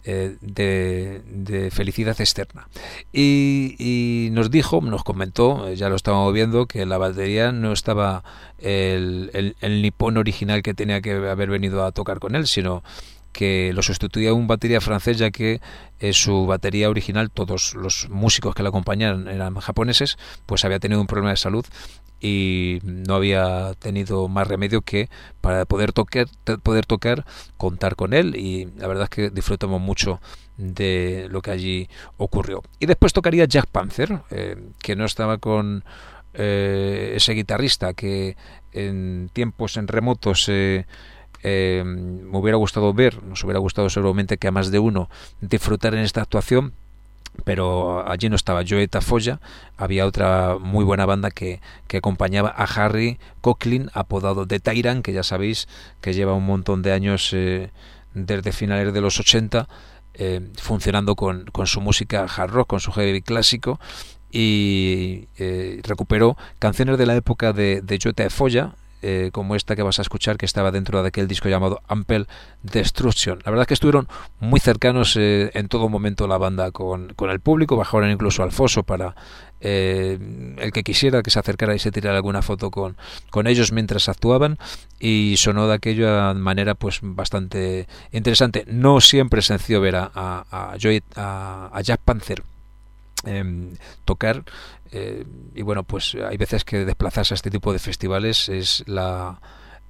A: de felicidad externa. Y nos comentó, ya lo estábamos viendo, que la batería no estaba el nipón original que tenía que haber venido a tocar con él, sino que lo sustituía un batería francés, ya que su batería original, todos los músicos que la acompañaban eran japoneses, pues había tenido un problema de salud y no había tenido más remedio que para poder tocar contar con él, y la verdad es que disfrutamos mucho de lo que allí ocurrió. Y después tocaría Jack Panzer, que no estaba con ese guitarrista que en tiempos remotos me hubiera gustado ver, nos hubiera gustado seguramente que a más de uno disfrutar en esta actuación, pero allí no estaba Joe Tafoya. Había otra muy buena banda que acompañaba a Harry Cochlin, apodado The Tyrant, que ya sabéis que lleva un montón de años, desde finales de los 80, funcionando con su música hard rock, con su heavy clásico, y recuperó canciones de la época de Joe Tafoya, como esta que vas a escuchar, que estaba dentro de aquel disco llamado Ample Destruction. La verdad es que estuvieron muy cercanos en todo momento la banda con el público, bajaron incluso al foso para el que quisiera que se acercara y se tirara alguna foto con ellos mientras actuaban, y sonó de aquella manera pues bastante interesante. No siempre es sencillo ver a Jack Panzer tocar, y bueno, pues hay veces que desplazarse a este tipo de festivales es la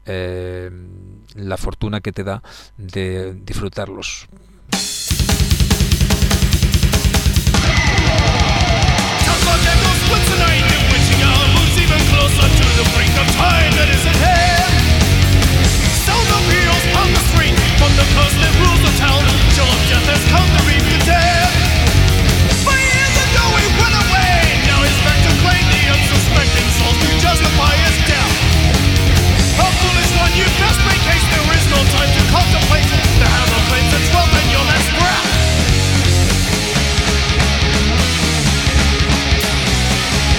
A: fortuna que te da de disfrutarlos.
C: Justify his death. How foolish one, you best make haste. There is no time to contemplate. The hammer claims its wealth and your last breath.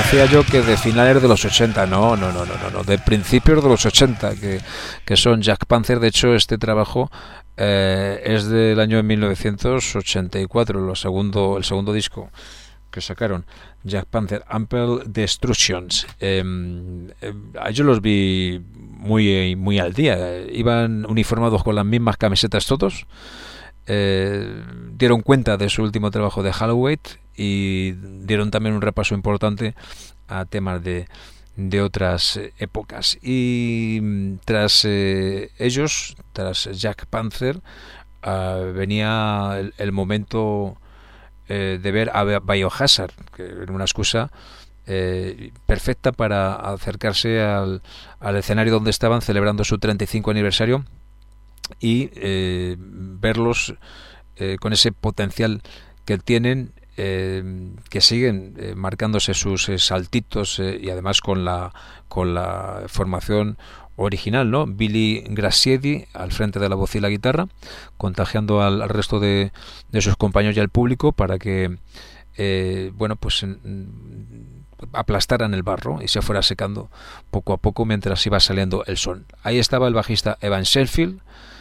A: decía yo que de finales de los 80, no, de principios de los 80, que son Jack Panzer. De hecho, este trabajo es del año 1984, el segundo disco que sacaron, Jack Panzer, Ample Destructions. Yo los vi muy al día, iban uniformados con las mismas camisetas todos. Dieron cuenta de su último trabajo de Halloween y dieron también un repaso importante a temas de otras épocas. Y tras ellos, tras Jack Panzer, venía el momento de ver a Biohazard, que era una excusa perfecta para acercarse al escenario donde estaban celebrando su 35 aniversario y verlos con ese potencial que tienen, que siguen marcándose sus saltitos, y además con la formación original, ¿no? Billy Graciedi al frente de la voz y la guitarra, contagiando al resto de sus compañeros y al público para que aplastaran el barro y se fuera secando poco a poco mientras iba saliendo el son. Ahí estaba el bajista Evan Sheffield,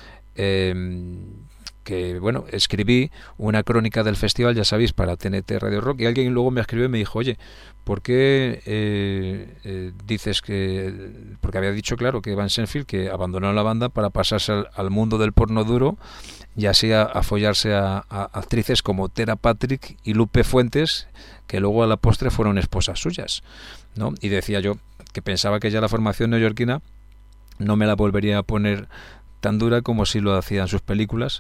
A: que escribí una crónica del festival, ya sabéis, para TNT Radio Rock, y alguien luego me escribió y me dijo: oye, ¿por qué dices que...? Porque había dicho, claro, que Evan Sheffield, que abandonó la banda para pasarse al mundo del porno duro y así a follarse a actrices como Tera Patrick y Lupe Fuentes, que luego a la postre fueron esposas suyas, ¿no? Y decía yo que pensaba que ya la formación neoyorquina no me la volvería a poner tan dura como si lo hacía en sus películas,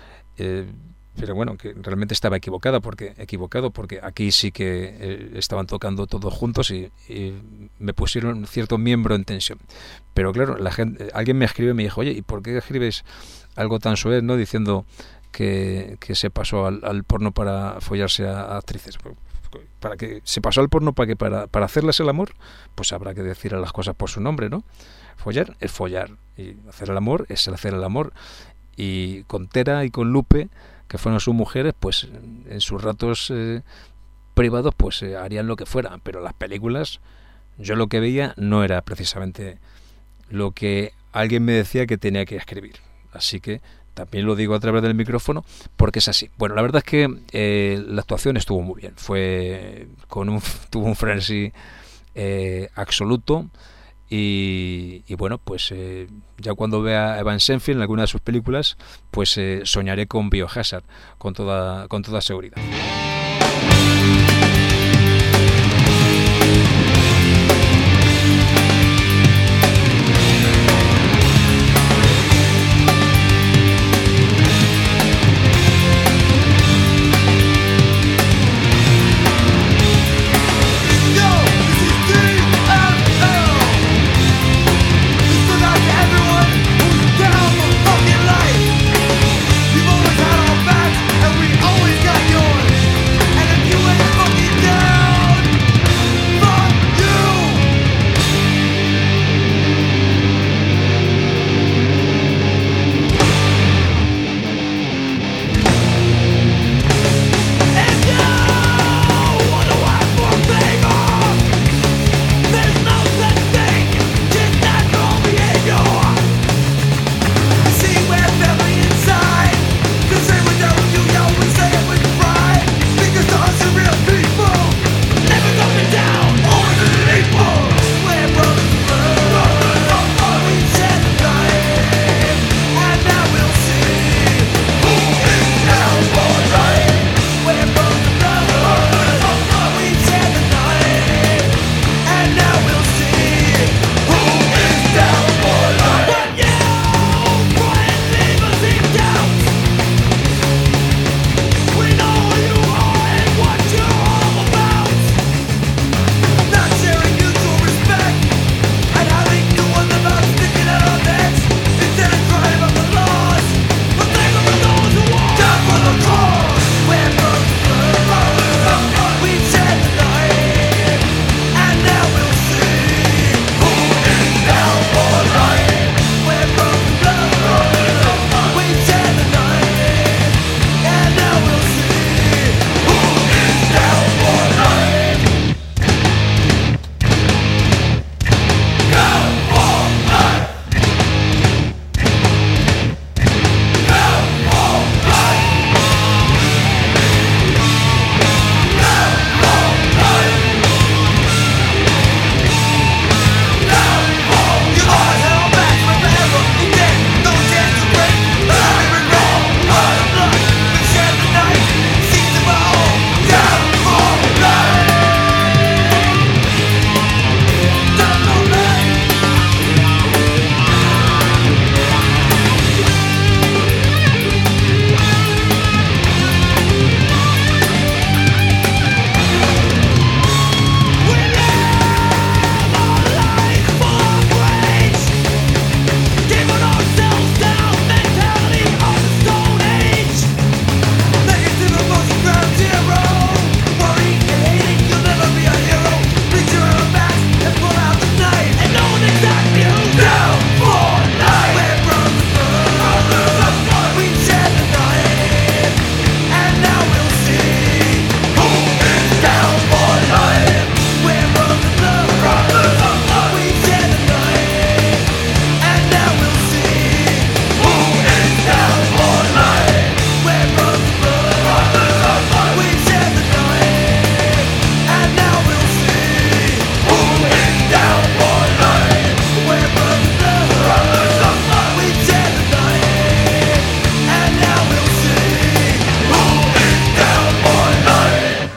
A: pero bueno, que realmente estaba equivocado porque aquí sí que estaban tocando todos juntos y me pusieron cierto miembro en tensión. Pero claro, alguien me escribe y me dijo: oye, ¿y por qué escribes algo tan suave, no? Diciendo que se pasó al porno para follarse a actrices. Para que se pasó al porno para hacerles el amor, pues habrá que decir a las cosas por su nombre, ¿no? Follar es follar y hacer el amor es hacer el amor. Y con Tera y con Lupe, que fueron sus mujeres, pues en sus ratos privados pues harían lo que fuera, pero las películas, yo lo que veía no era precisamente lo que alguien me decía que tenía que escribir. Así que también lo digo a través del micrófono porque es así. Bueno, la verdad es que la actuación estuvo muy bien, tuvo un frenesí absoluto. Y bueno, pues ya cuando vea a Evan Sheffield en alguna de sus películas, pues soñaré con Biohazard con toda seguridad.
C: You've always had our backs, and we always got yours.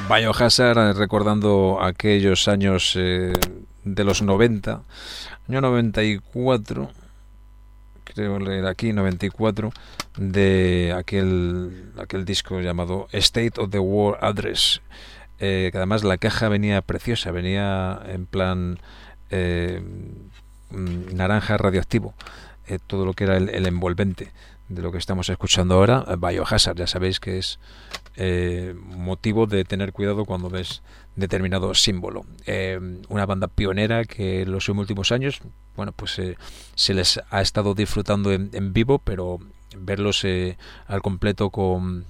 A: Biohazard, recordando aquellos años de los 90, año 94, creo leer aquí, 94, de aquel disco llamado State of the World Address, que además la caja venía preciosa, venía en plan naranja radioactivo, todo lo que era el envolvente de lo que estamos escuchando ahora. Biohazard, ya sabéis que es motivo de tener cuidado cuando ves determinado símbolo. Una banda pionera que en los últimos años, bueno, pues se les ha estado disfrutando en vivo, pero verlos al completo con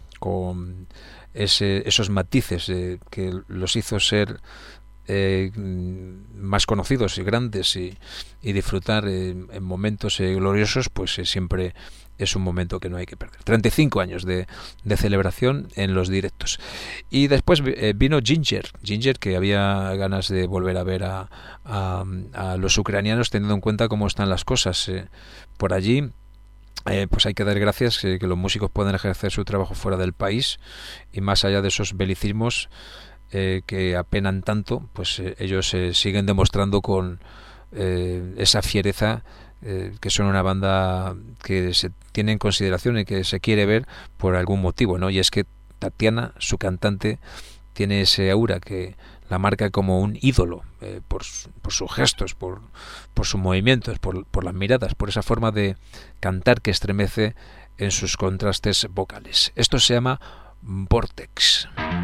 A: esos matices que los hizo ser más conocidos y grandes y disfrutar en momentos gloriosos, pues siempre es un momento que no hay que perder. 35 años de celebración en los directos. Y después vino Ginger, que había ganas de volver a ver a los ucranianos, teniendo en cuenta cómo están las cosas por allí. Pues hay que dar gracias que los músicos puedan ejercer su trabajo fuera del país, y más allá de esos belicismos que apenan tanto, pues ellos siguen demostrando con esa fiereza, que son una banda que se tiene en consideración y que se quiere ver por algún motivo, ¿no? Y es que Tatiana, su cantante, tiene ese aura que la marca como un ídolo, por sus gestos, por sus movimientos, por las miradas, por esa forma de cantar que estremece en sus contrastes vocales. Esto se llama Vortex.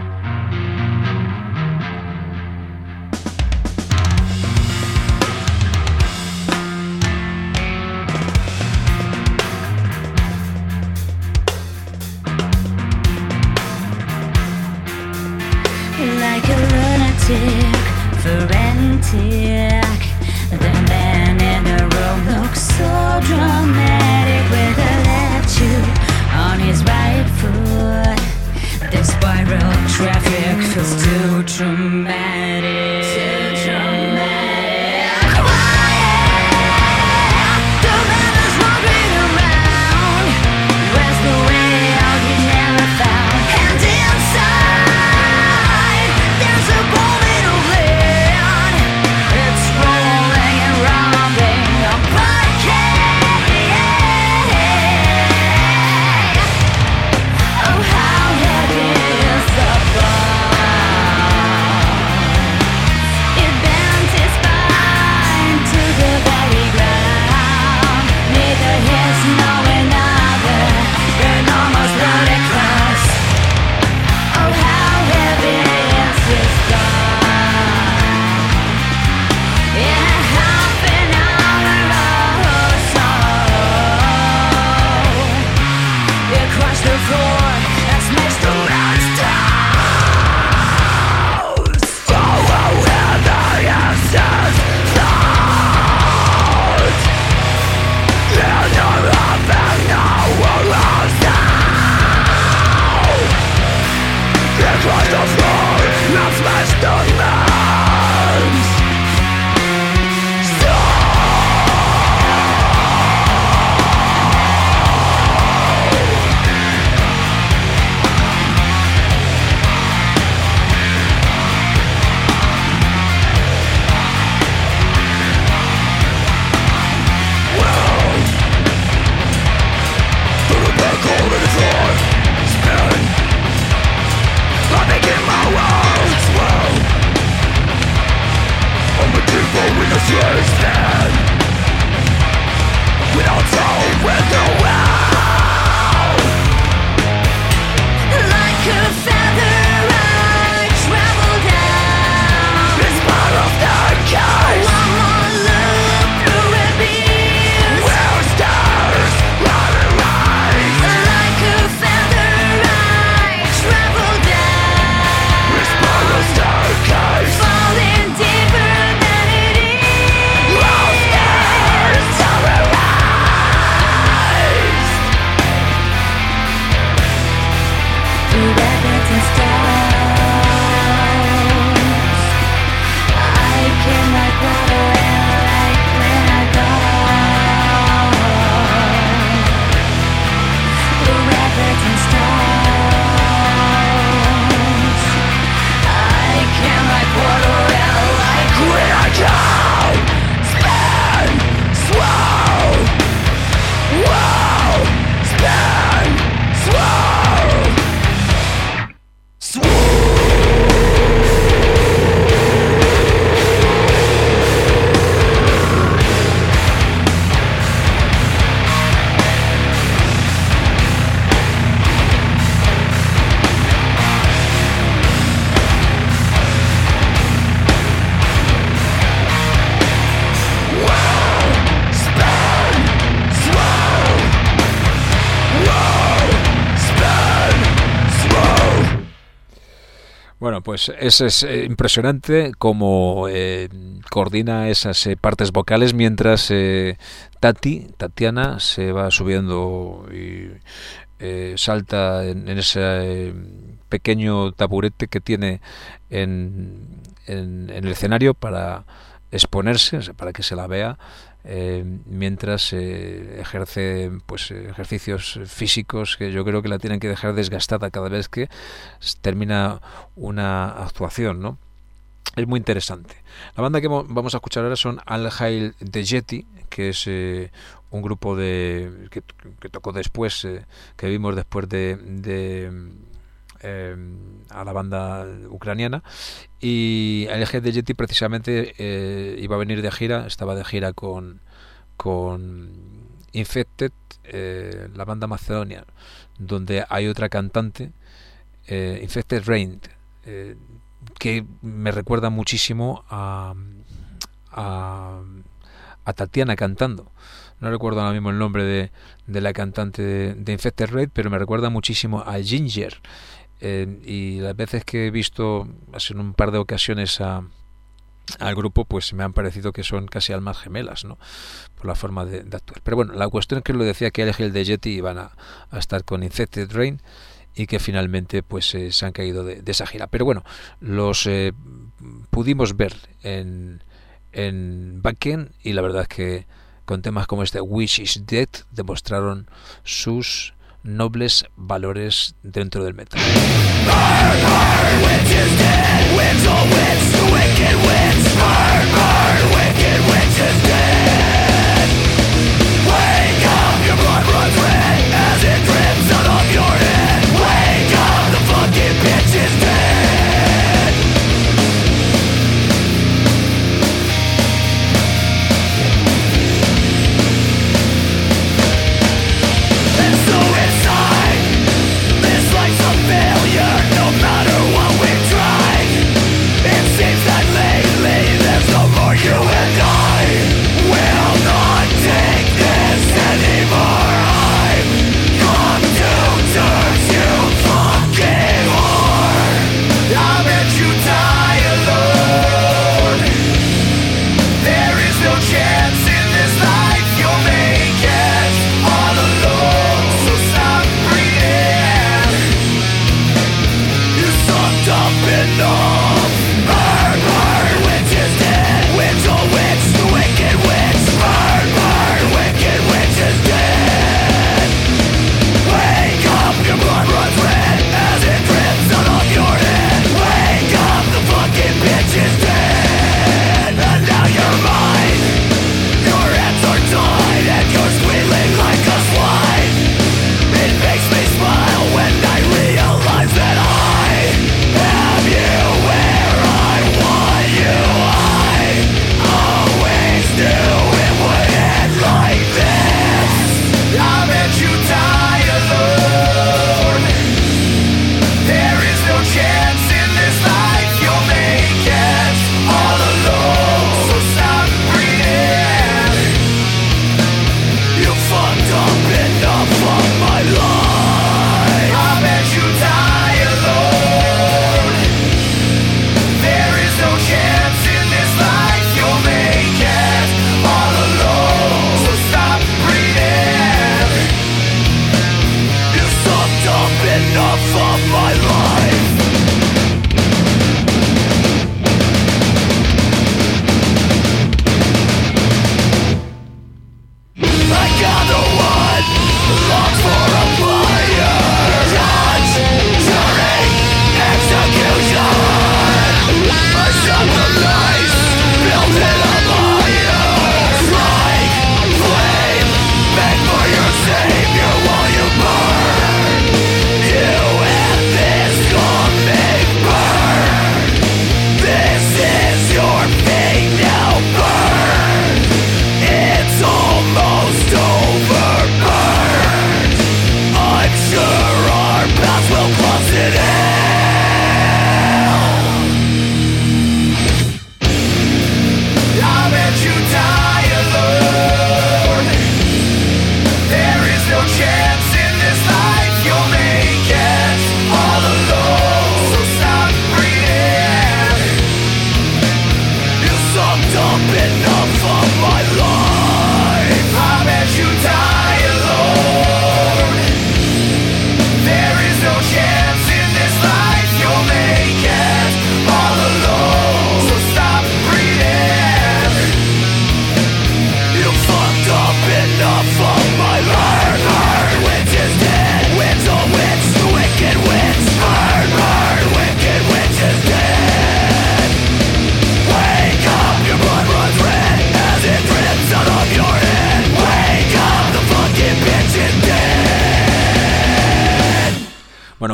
D: Like a lunatic, frantic. The man in the room looks so dramatic, with a tattoo on his right foot. The spiral traffic feels too dramatic. Too dramatic. Quiet. The man is wandering around. Where's the way out he never found? And inside there's a boiling of land. It's rolling and robbing a bucket. Oh, how heavy is the fall. It bent his spine to the very ground. Neither his nor another, enormous ludicrous. Oh, how heavy is his thought. In a half an hour or so, it crushed the floor and smashed the man's toes. Oh, how heavy is his thought. In a half an hour or so, it crushed the floor and smashed the man's toes. Like a feather I travel down the spiral staircase. One more look through abyss where stars rise. Like a feather I travel down the spiral staircase, falling deeper than it is. All stars rise.
A: Bueno, pues es impresionante cómo coordina esas partes vocales mientras Tatiana se va subiendo y salta en ese pequeño taburete que tiene en el escenario para exponerse, o sea, para que se la vea, mientras ejerce pues ejercicios físicos que yo creo que la tienen que dejar desgastada cada vez que termina una actuación, ¿no? Es muy interesante. La banda que vamos a escuchar ahora son Al Hail the Yeti, que es un grupo que tocó después, que vimos después de a la banda ucraniana, y Al Hail the Yeti precisamente iba a venir de gira, estaba de gira con Infected, la banda Macedonia, donde hay otra cantante, Infected Rain, que me recuerda muchísimo a Tatiana cantando. No recuerdo ahora mismo el nombre de la cantante de Infected Rain, pero me recuerda muchísimo a Ginger. Y las veces que he visto, en un par de ocasiones al grupo, pues me han parecido que son casi almas gemelas, ¿no? Por la forma de actuar. Pero bueno, la cuestión es que lo decía que Al Hail the Yeti iban a estar con Infected Rain, y que finalmente pues se han caído de esa gira. Pero bueno, los pudimos ver en Wacken, y la verdad es que con temas como este Wish is Dead demostraron sus nobles valores dentro del metal.
D: Failure, no matter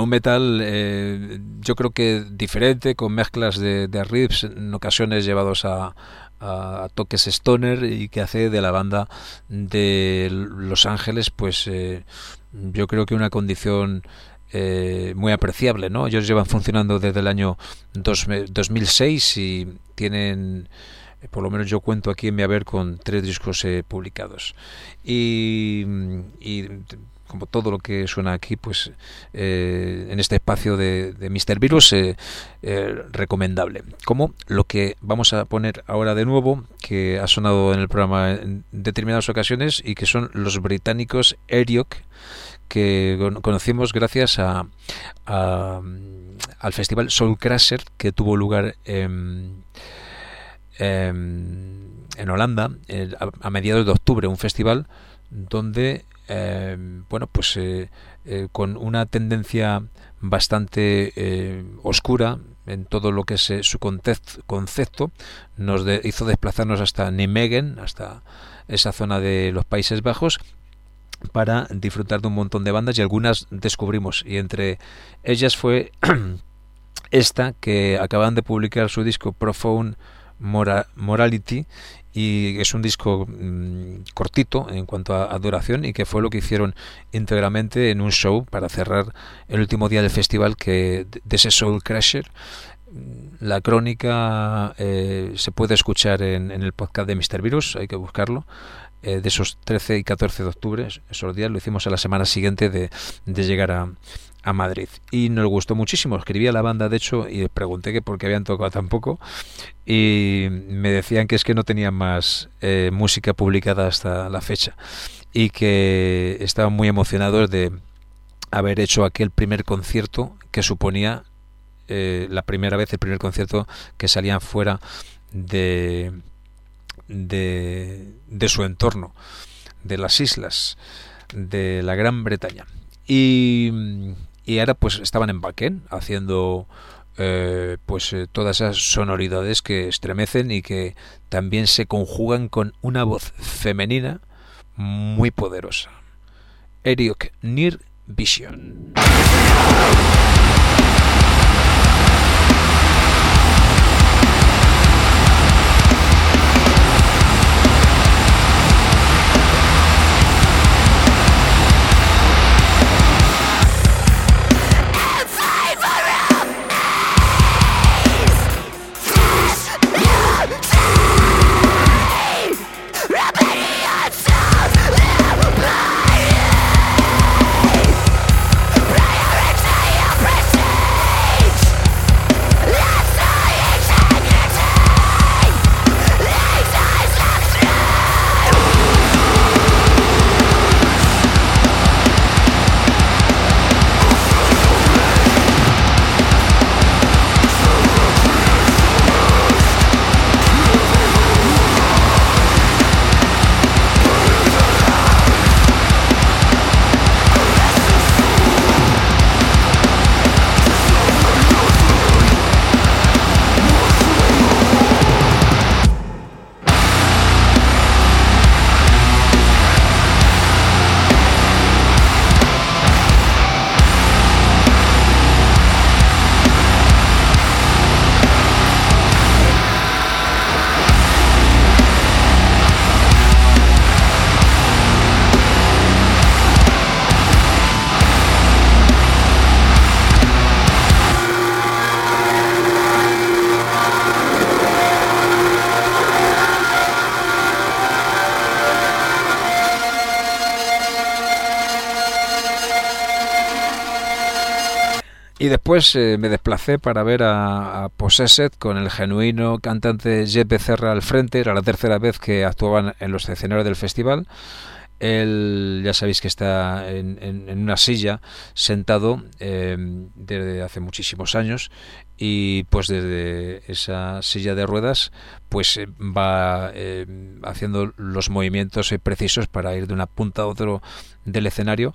A: un metal yo creo que diferente, con mezclas de riffs en ocasiones llevados a toques stoner, y que hace de la banda de Los Ángeles pues yo creo que una condición muy apreciable, ¿no? Ellos llevan funcionando desde el año 2006 y tienen, por lo menos yo cuento aquí en mi haber, con 3 discos publicados, y como todo lo que suena aquí, pues en este espacio de Mr. Virus, recomendable. Como lo que vamos a poner ahora de nuevo, que ha sonado en el programa en determinadas ocasiones, y que son los británicos Eriok, que conocimos gracias al festival Soul Crusher, que tuvo lugar en Holanda a mediados de octubre, un festival donde con una tendencia bastante oscura en todo lo que es su concepto, nos hizo desplazarnos hasta Nijmegen, hasta esa zona de los Países Bajos, para disfrutar de un montón de bandas, y algunas descubrimos, y entre ellas fue esta, que acaban de publicar su disco Profound Morality, y es un disco cortito en cuanto a duración, y que fue lo que hicieron íntegramente en un show para cerrar el último día del festival, que de ese Soul Crusher. La crónica se puede escuchar en el podcast de Mr. Virus, hay que buscarlo, de esos 13 y 14 de octubre, esos días. Lo hicimos a la semana siguiente de llegar a Madrid, y nos gustó muchísimo. Escribí a la banda, de hecho, y les pregunté que por qué habían tocado tan poco, y me decían que es que no tenían más música publicada hasta la fecha, y que estaban muy emocionados de haber hecho aquel primer concierto que suponía la primera vez, el primer concierto que salían fuera de su entorno, de las islas de la Gran Bretaña, y ahora pues estaban en Wacken haciendo todas esas sonoridades que estremecen y que también se conjugan con una voz femenina muy poderosa. Eriok, Near Vision. Y después me desplacé para ver a Possessed con el genuino cantante Jeff Becerra al frente. Era la tercera vez que actuaban en los escenarios del festival. Él, ya sabéis que está en una silla sentado desde hace muchísimos años, y pues desde esa silla de ruedas pues va haciendo los movimientos precisos para ir de una punta a otro del escenario,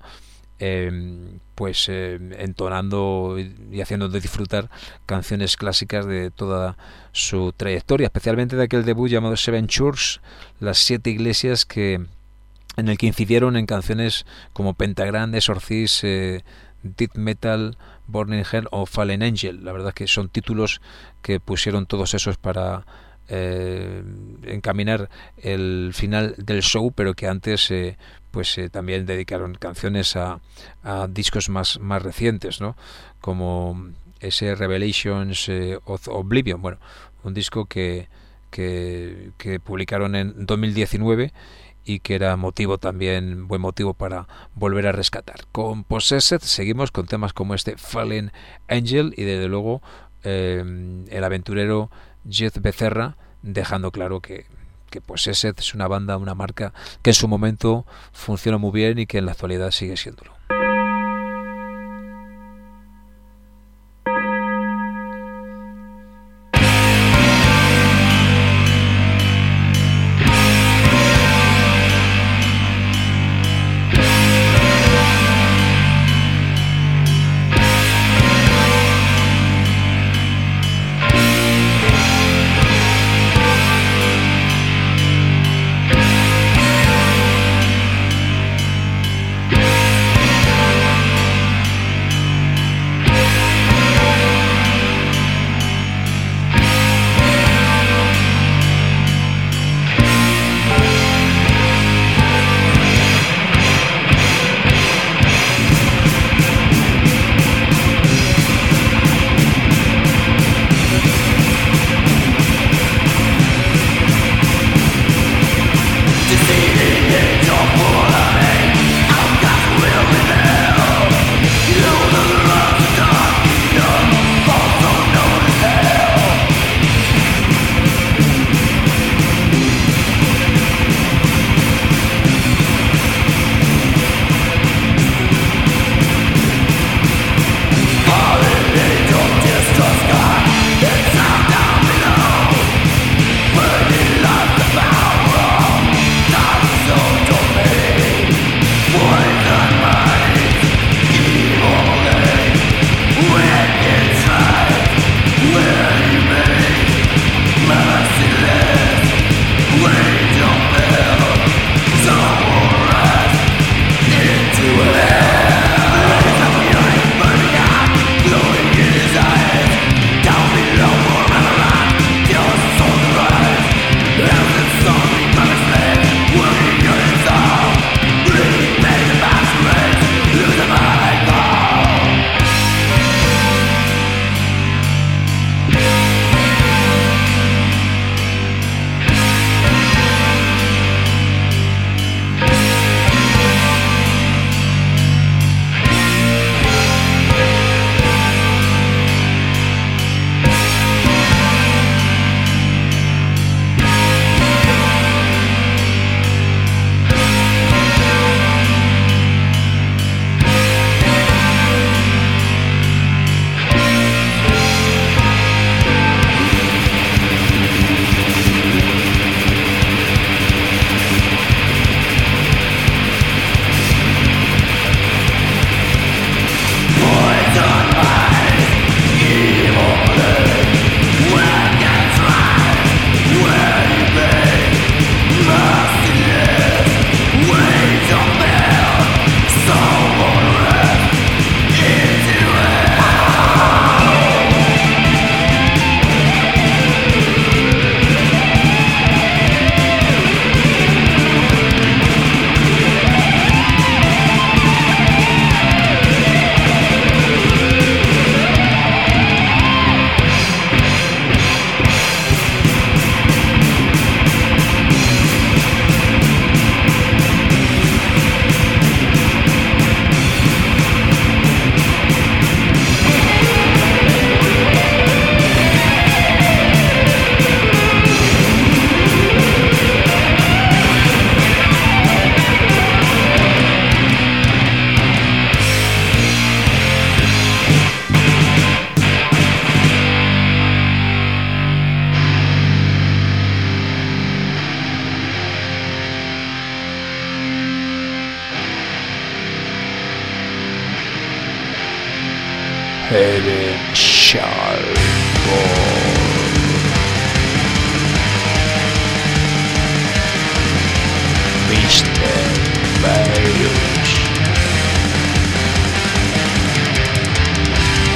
A: entonando y haciendo disfrutar canciones clásicas de toda su trayectoria, especialmente de aquel debut llamado Seven Churches, las 7 iglesias, en el que incidieron en canciones como Pentagram, Exorcist, Death Metal, Burning Hell o Fallen Angel. La verdad que son títulos que pusieron todos esos para encaminar el final del show, pero que antes también dedicaron canciones a discos más recientes, ¿no? Como ese Revelations of Oblivion, bueno, un disco que publicaron en 2019 y que era buen motivo para volver a rescatar. Con Possessed seguimos con temas como este Fallen Angel y desde luego el aventurero Jeff Becerra dejando claro que Possessed es una banda, una marca que en su momento funcionó muy bien y que en la actualidad sigue siéndolo.
B: Heaven shall fall. Mr. Virus.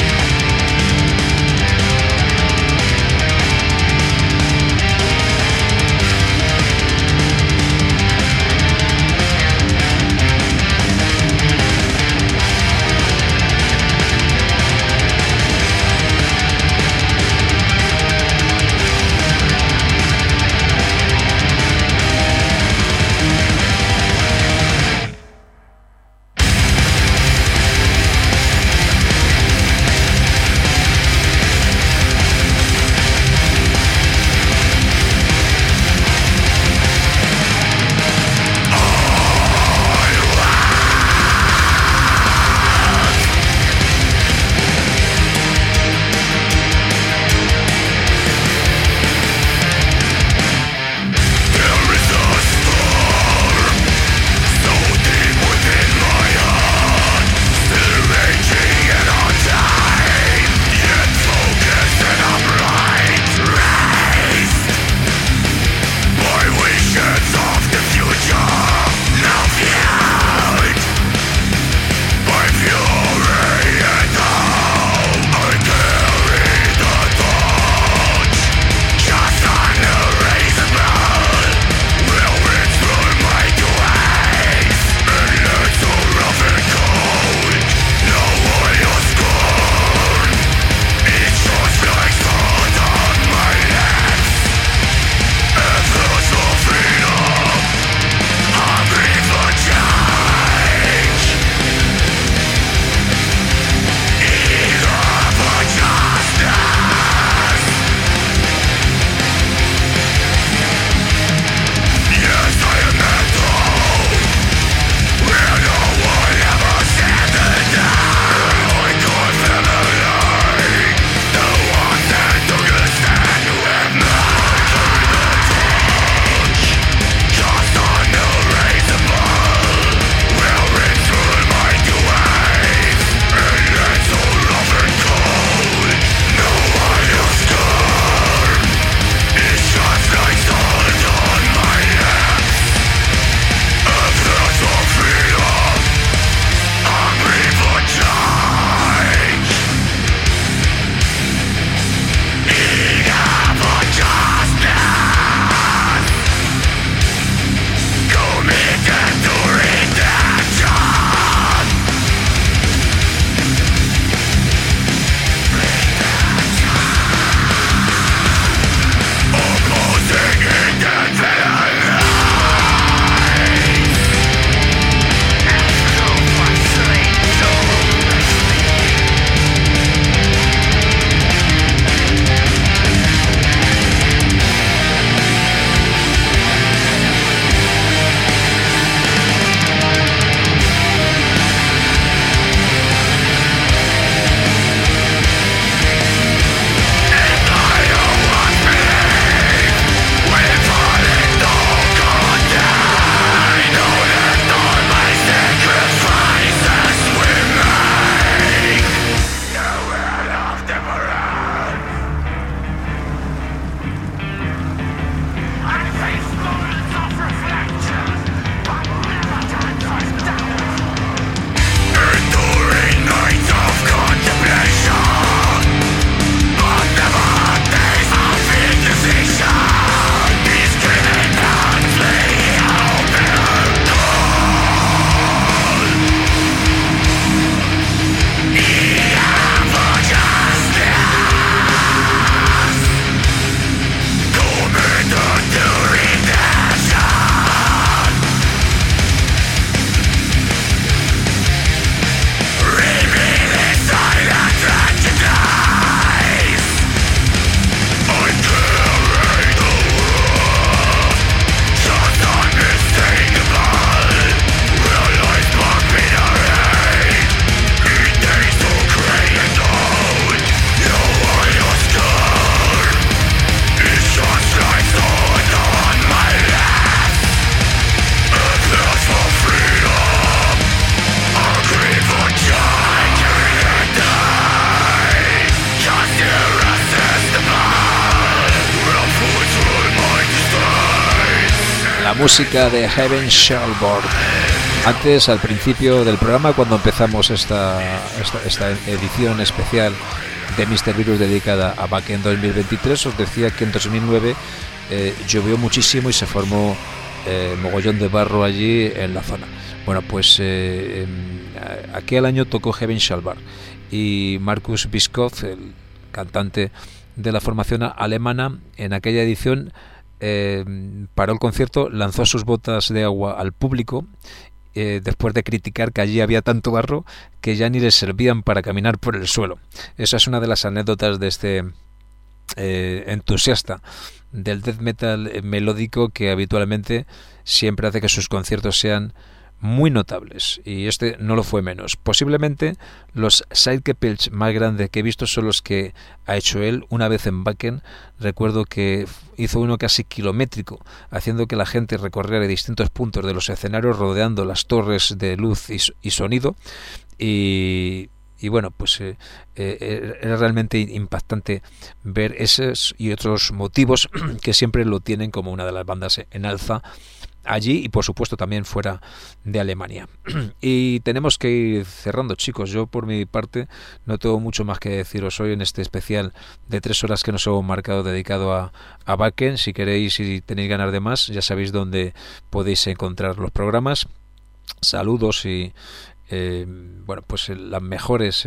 A: música de Heaven Shall Burn. Antes, al principio del programa, cuando empezamos esta edición especial de Mr. Virus dedicada a Wacken 2023, os decía que en 2009 llovió muchísimo y se formó mogollón de barro allí en la zona. Bueno, pues aquel año tocó Heaven Shall Burn y Markus Bischoff, el cantante de la formación alemana, en aquella edición paró el concierto, lanzó sus botas de agua al público después de criticar que allí había tanto barro que ya ni les servían para caminar por el suelo. Esa es una de las anécdotas de este entusiasta del death metal melódico, que habitualmente siempre hace que sus conciertos sean muy notables, y este no lo fue menos. Posiblemente los sidekepels más grandes que he visto son los que ha hecho él una vez en Wacken. Recuerdo que hizo uno casi kilométrico, haciendo que la gente recorriera distintos puntos de los escenarios, rodeando las torres de luz y sonido, y bueno, pues era realmente impactante ver esos y otros motivos que siempre lo tienen como una de las bandas en alza allí, y por supuesto también fuera de Alemania. Y tenemos que ir cerrando, chicos. Yo por mi parte no tengo mucho más que deciros hoy en este especial de 3 horas que nos hemos marcado dedicado a Wacken. Si queréis y tenéis ganas de más, ya sabéis dónde podéis encontrar los programas. Saludos y bueno, pues las mejores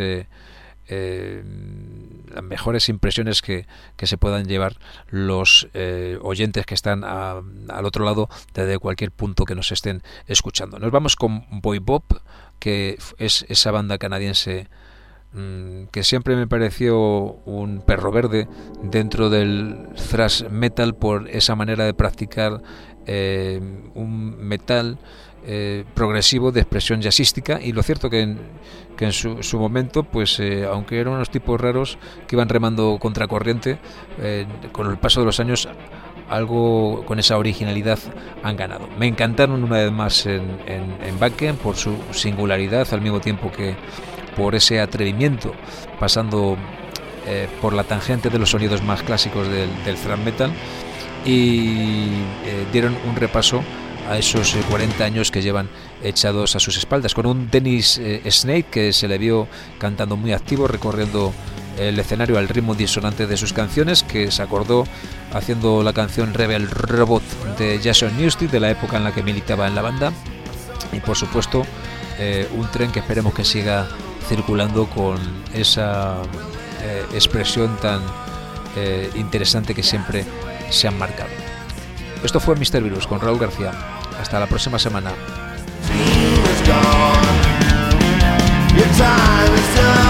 A: impresiones que se puedan llevar los oyentes que están al otro lado, desde cualquier punto que nos estén escuchando. Nos vamos con Voivod, que es esa banda canadiense que siempre me pareció un perro verde dentro del thrash metal por esa manera de practicar un metal progresivo de expresión jazzística. Y lo cierto que en su momento, pues aunque eran unos tipos raros que iban remando contracorriente, con el paso de los años algo con esa originalidad han ganado. Me encantaron una vez más en Wacken por su singularidad, al mismo tiempo que por ese atrevimiento, pasando por la tangente de los sonidos más clásicos del thrash metal, y dieron un repaso a esos 40 años que llevan echados a sus espaldas, con un Dennis Snake que se le vio cantando muy activo, recorriendo el escenario al ritmo disonante de sus canciones, que se acordó haciendo la canción Rebel Robot de Jason Newsted, de la época en la que militaba en la banda. Y por supuesto un tren que esperemos que siga circulando con esa expresión tan interesante que siempre se han marcado. Esto fue Mr. Virus con Raúl García. Hasta la próxima semana.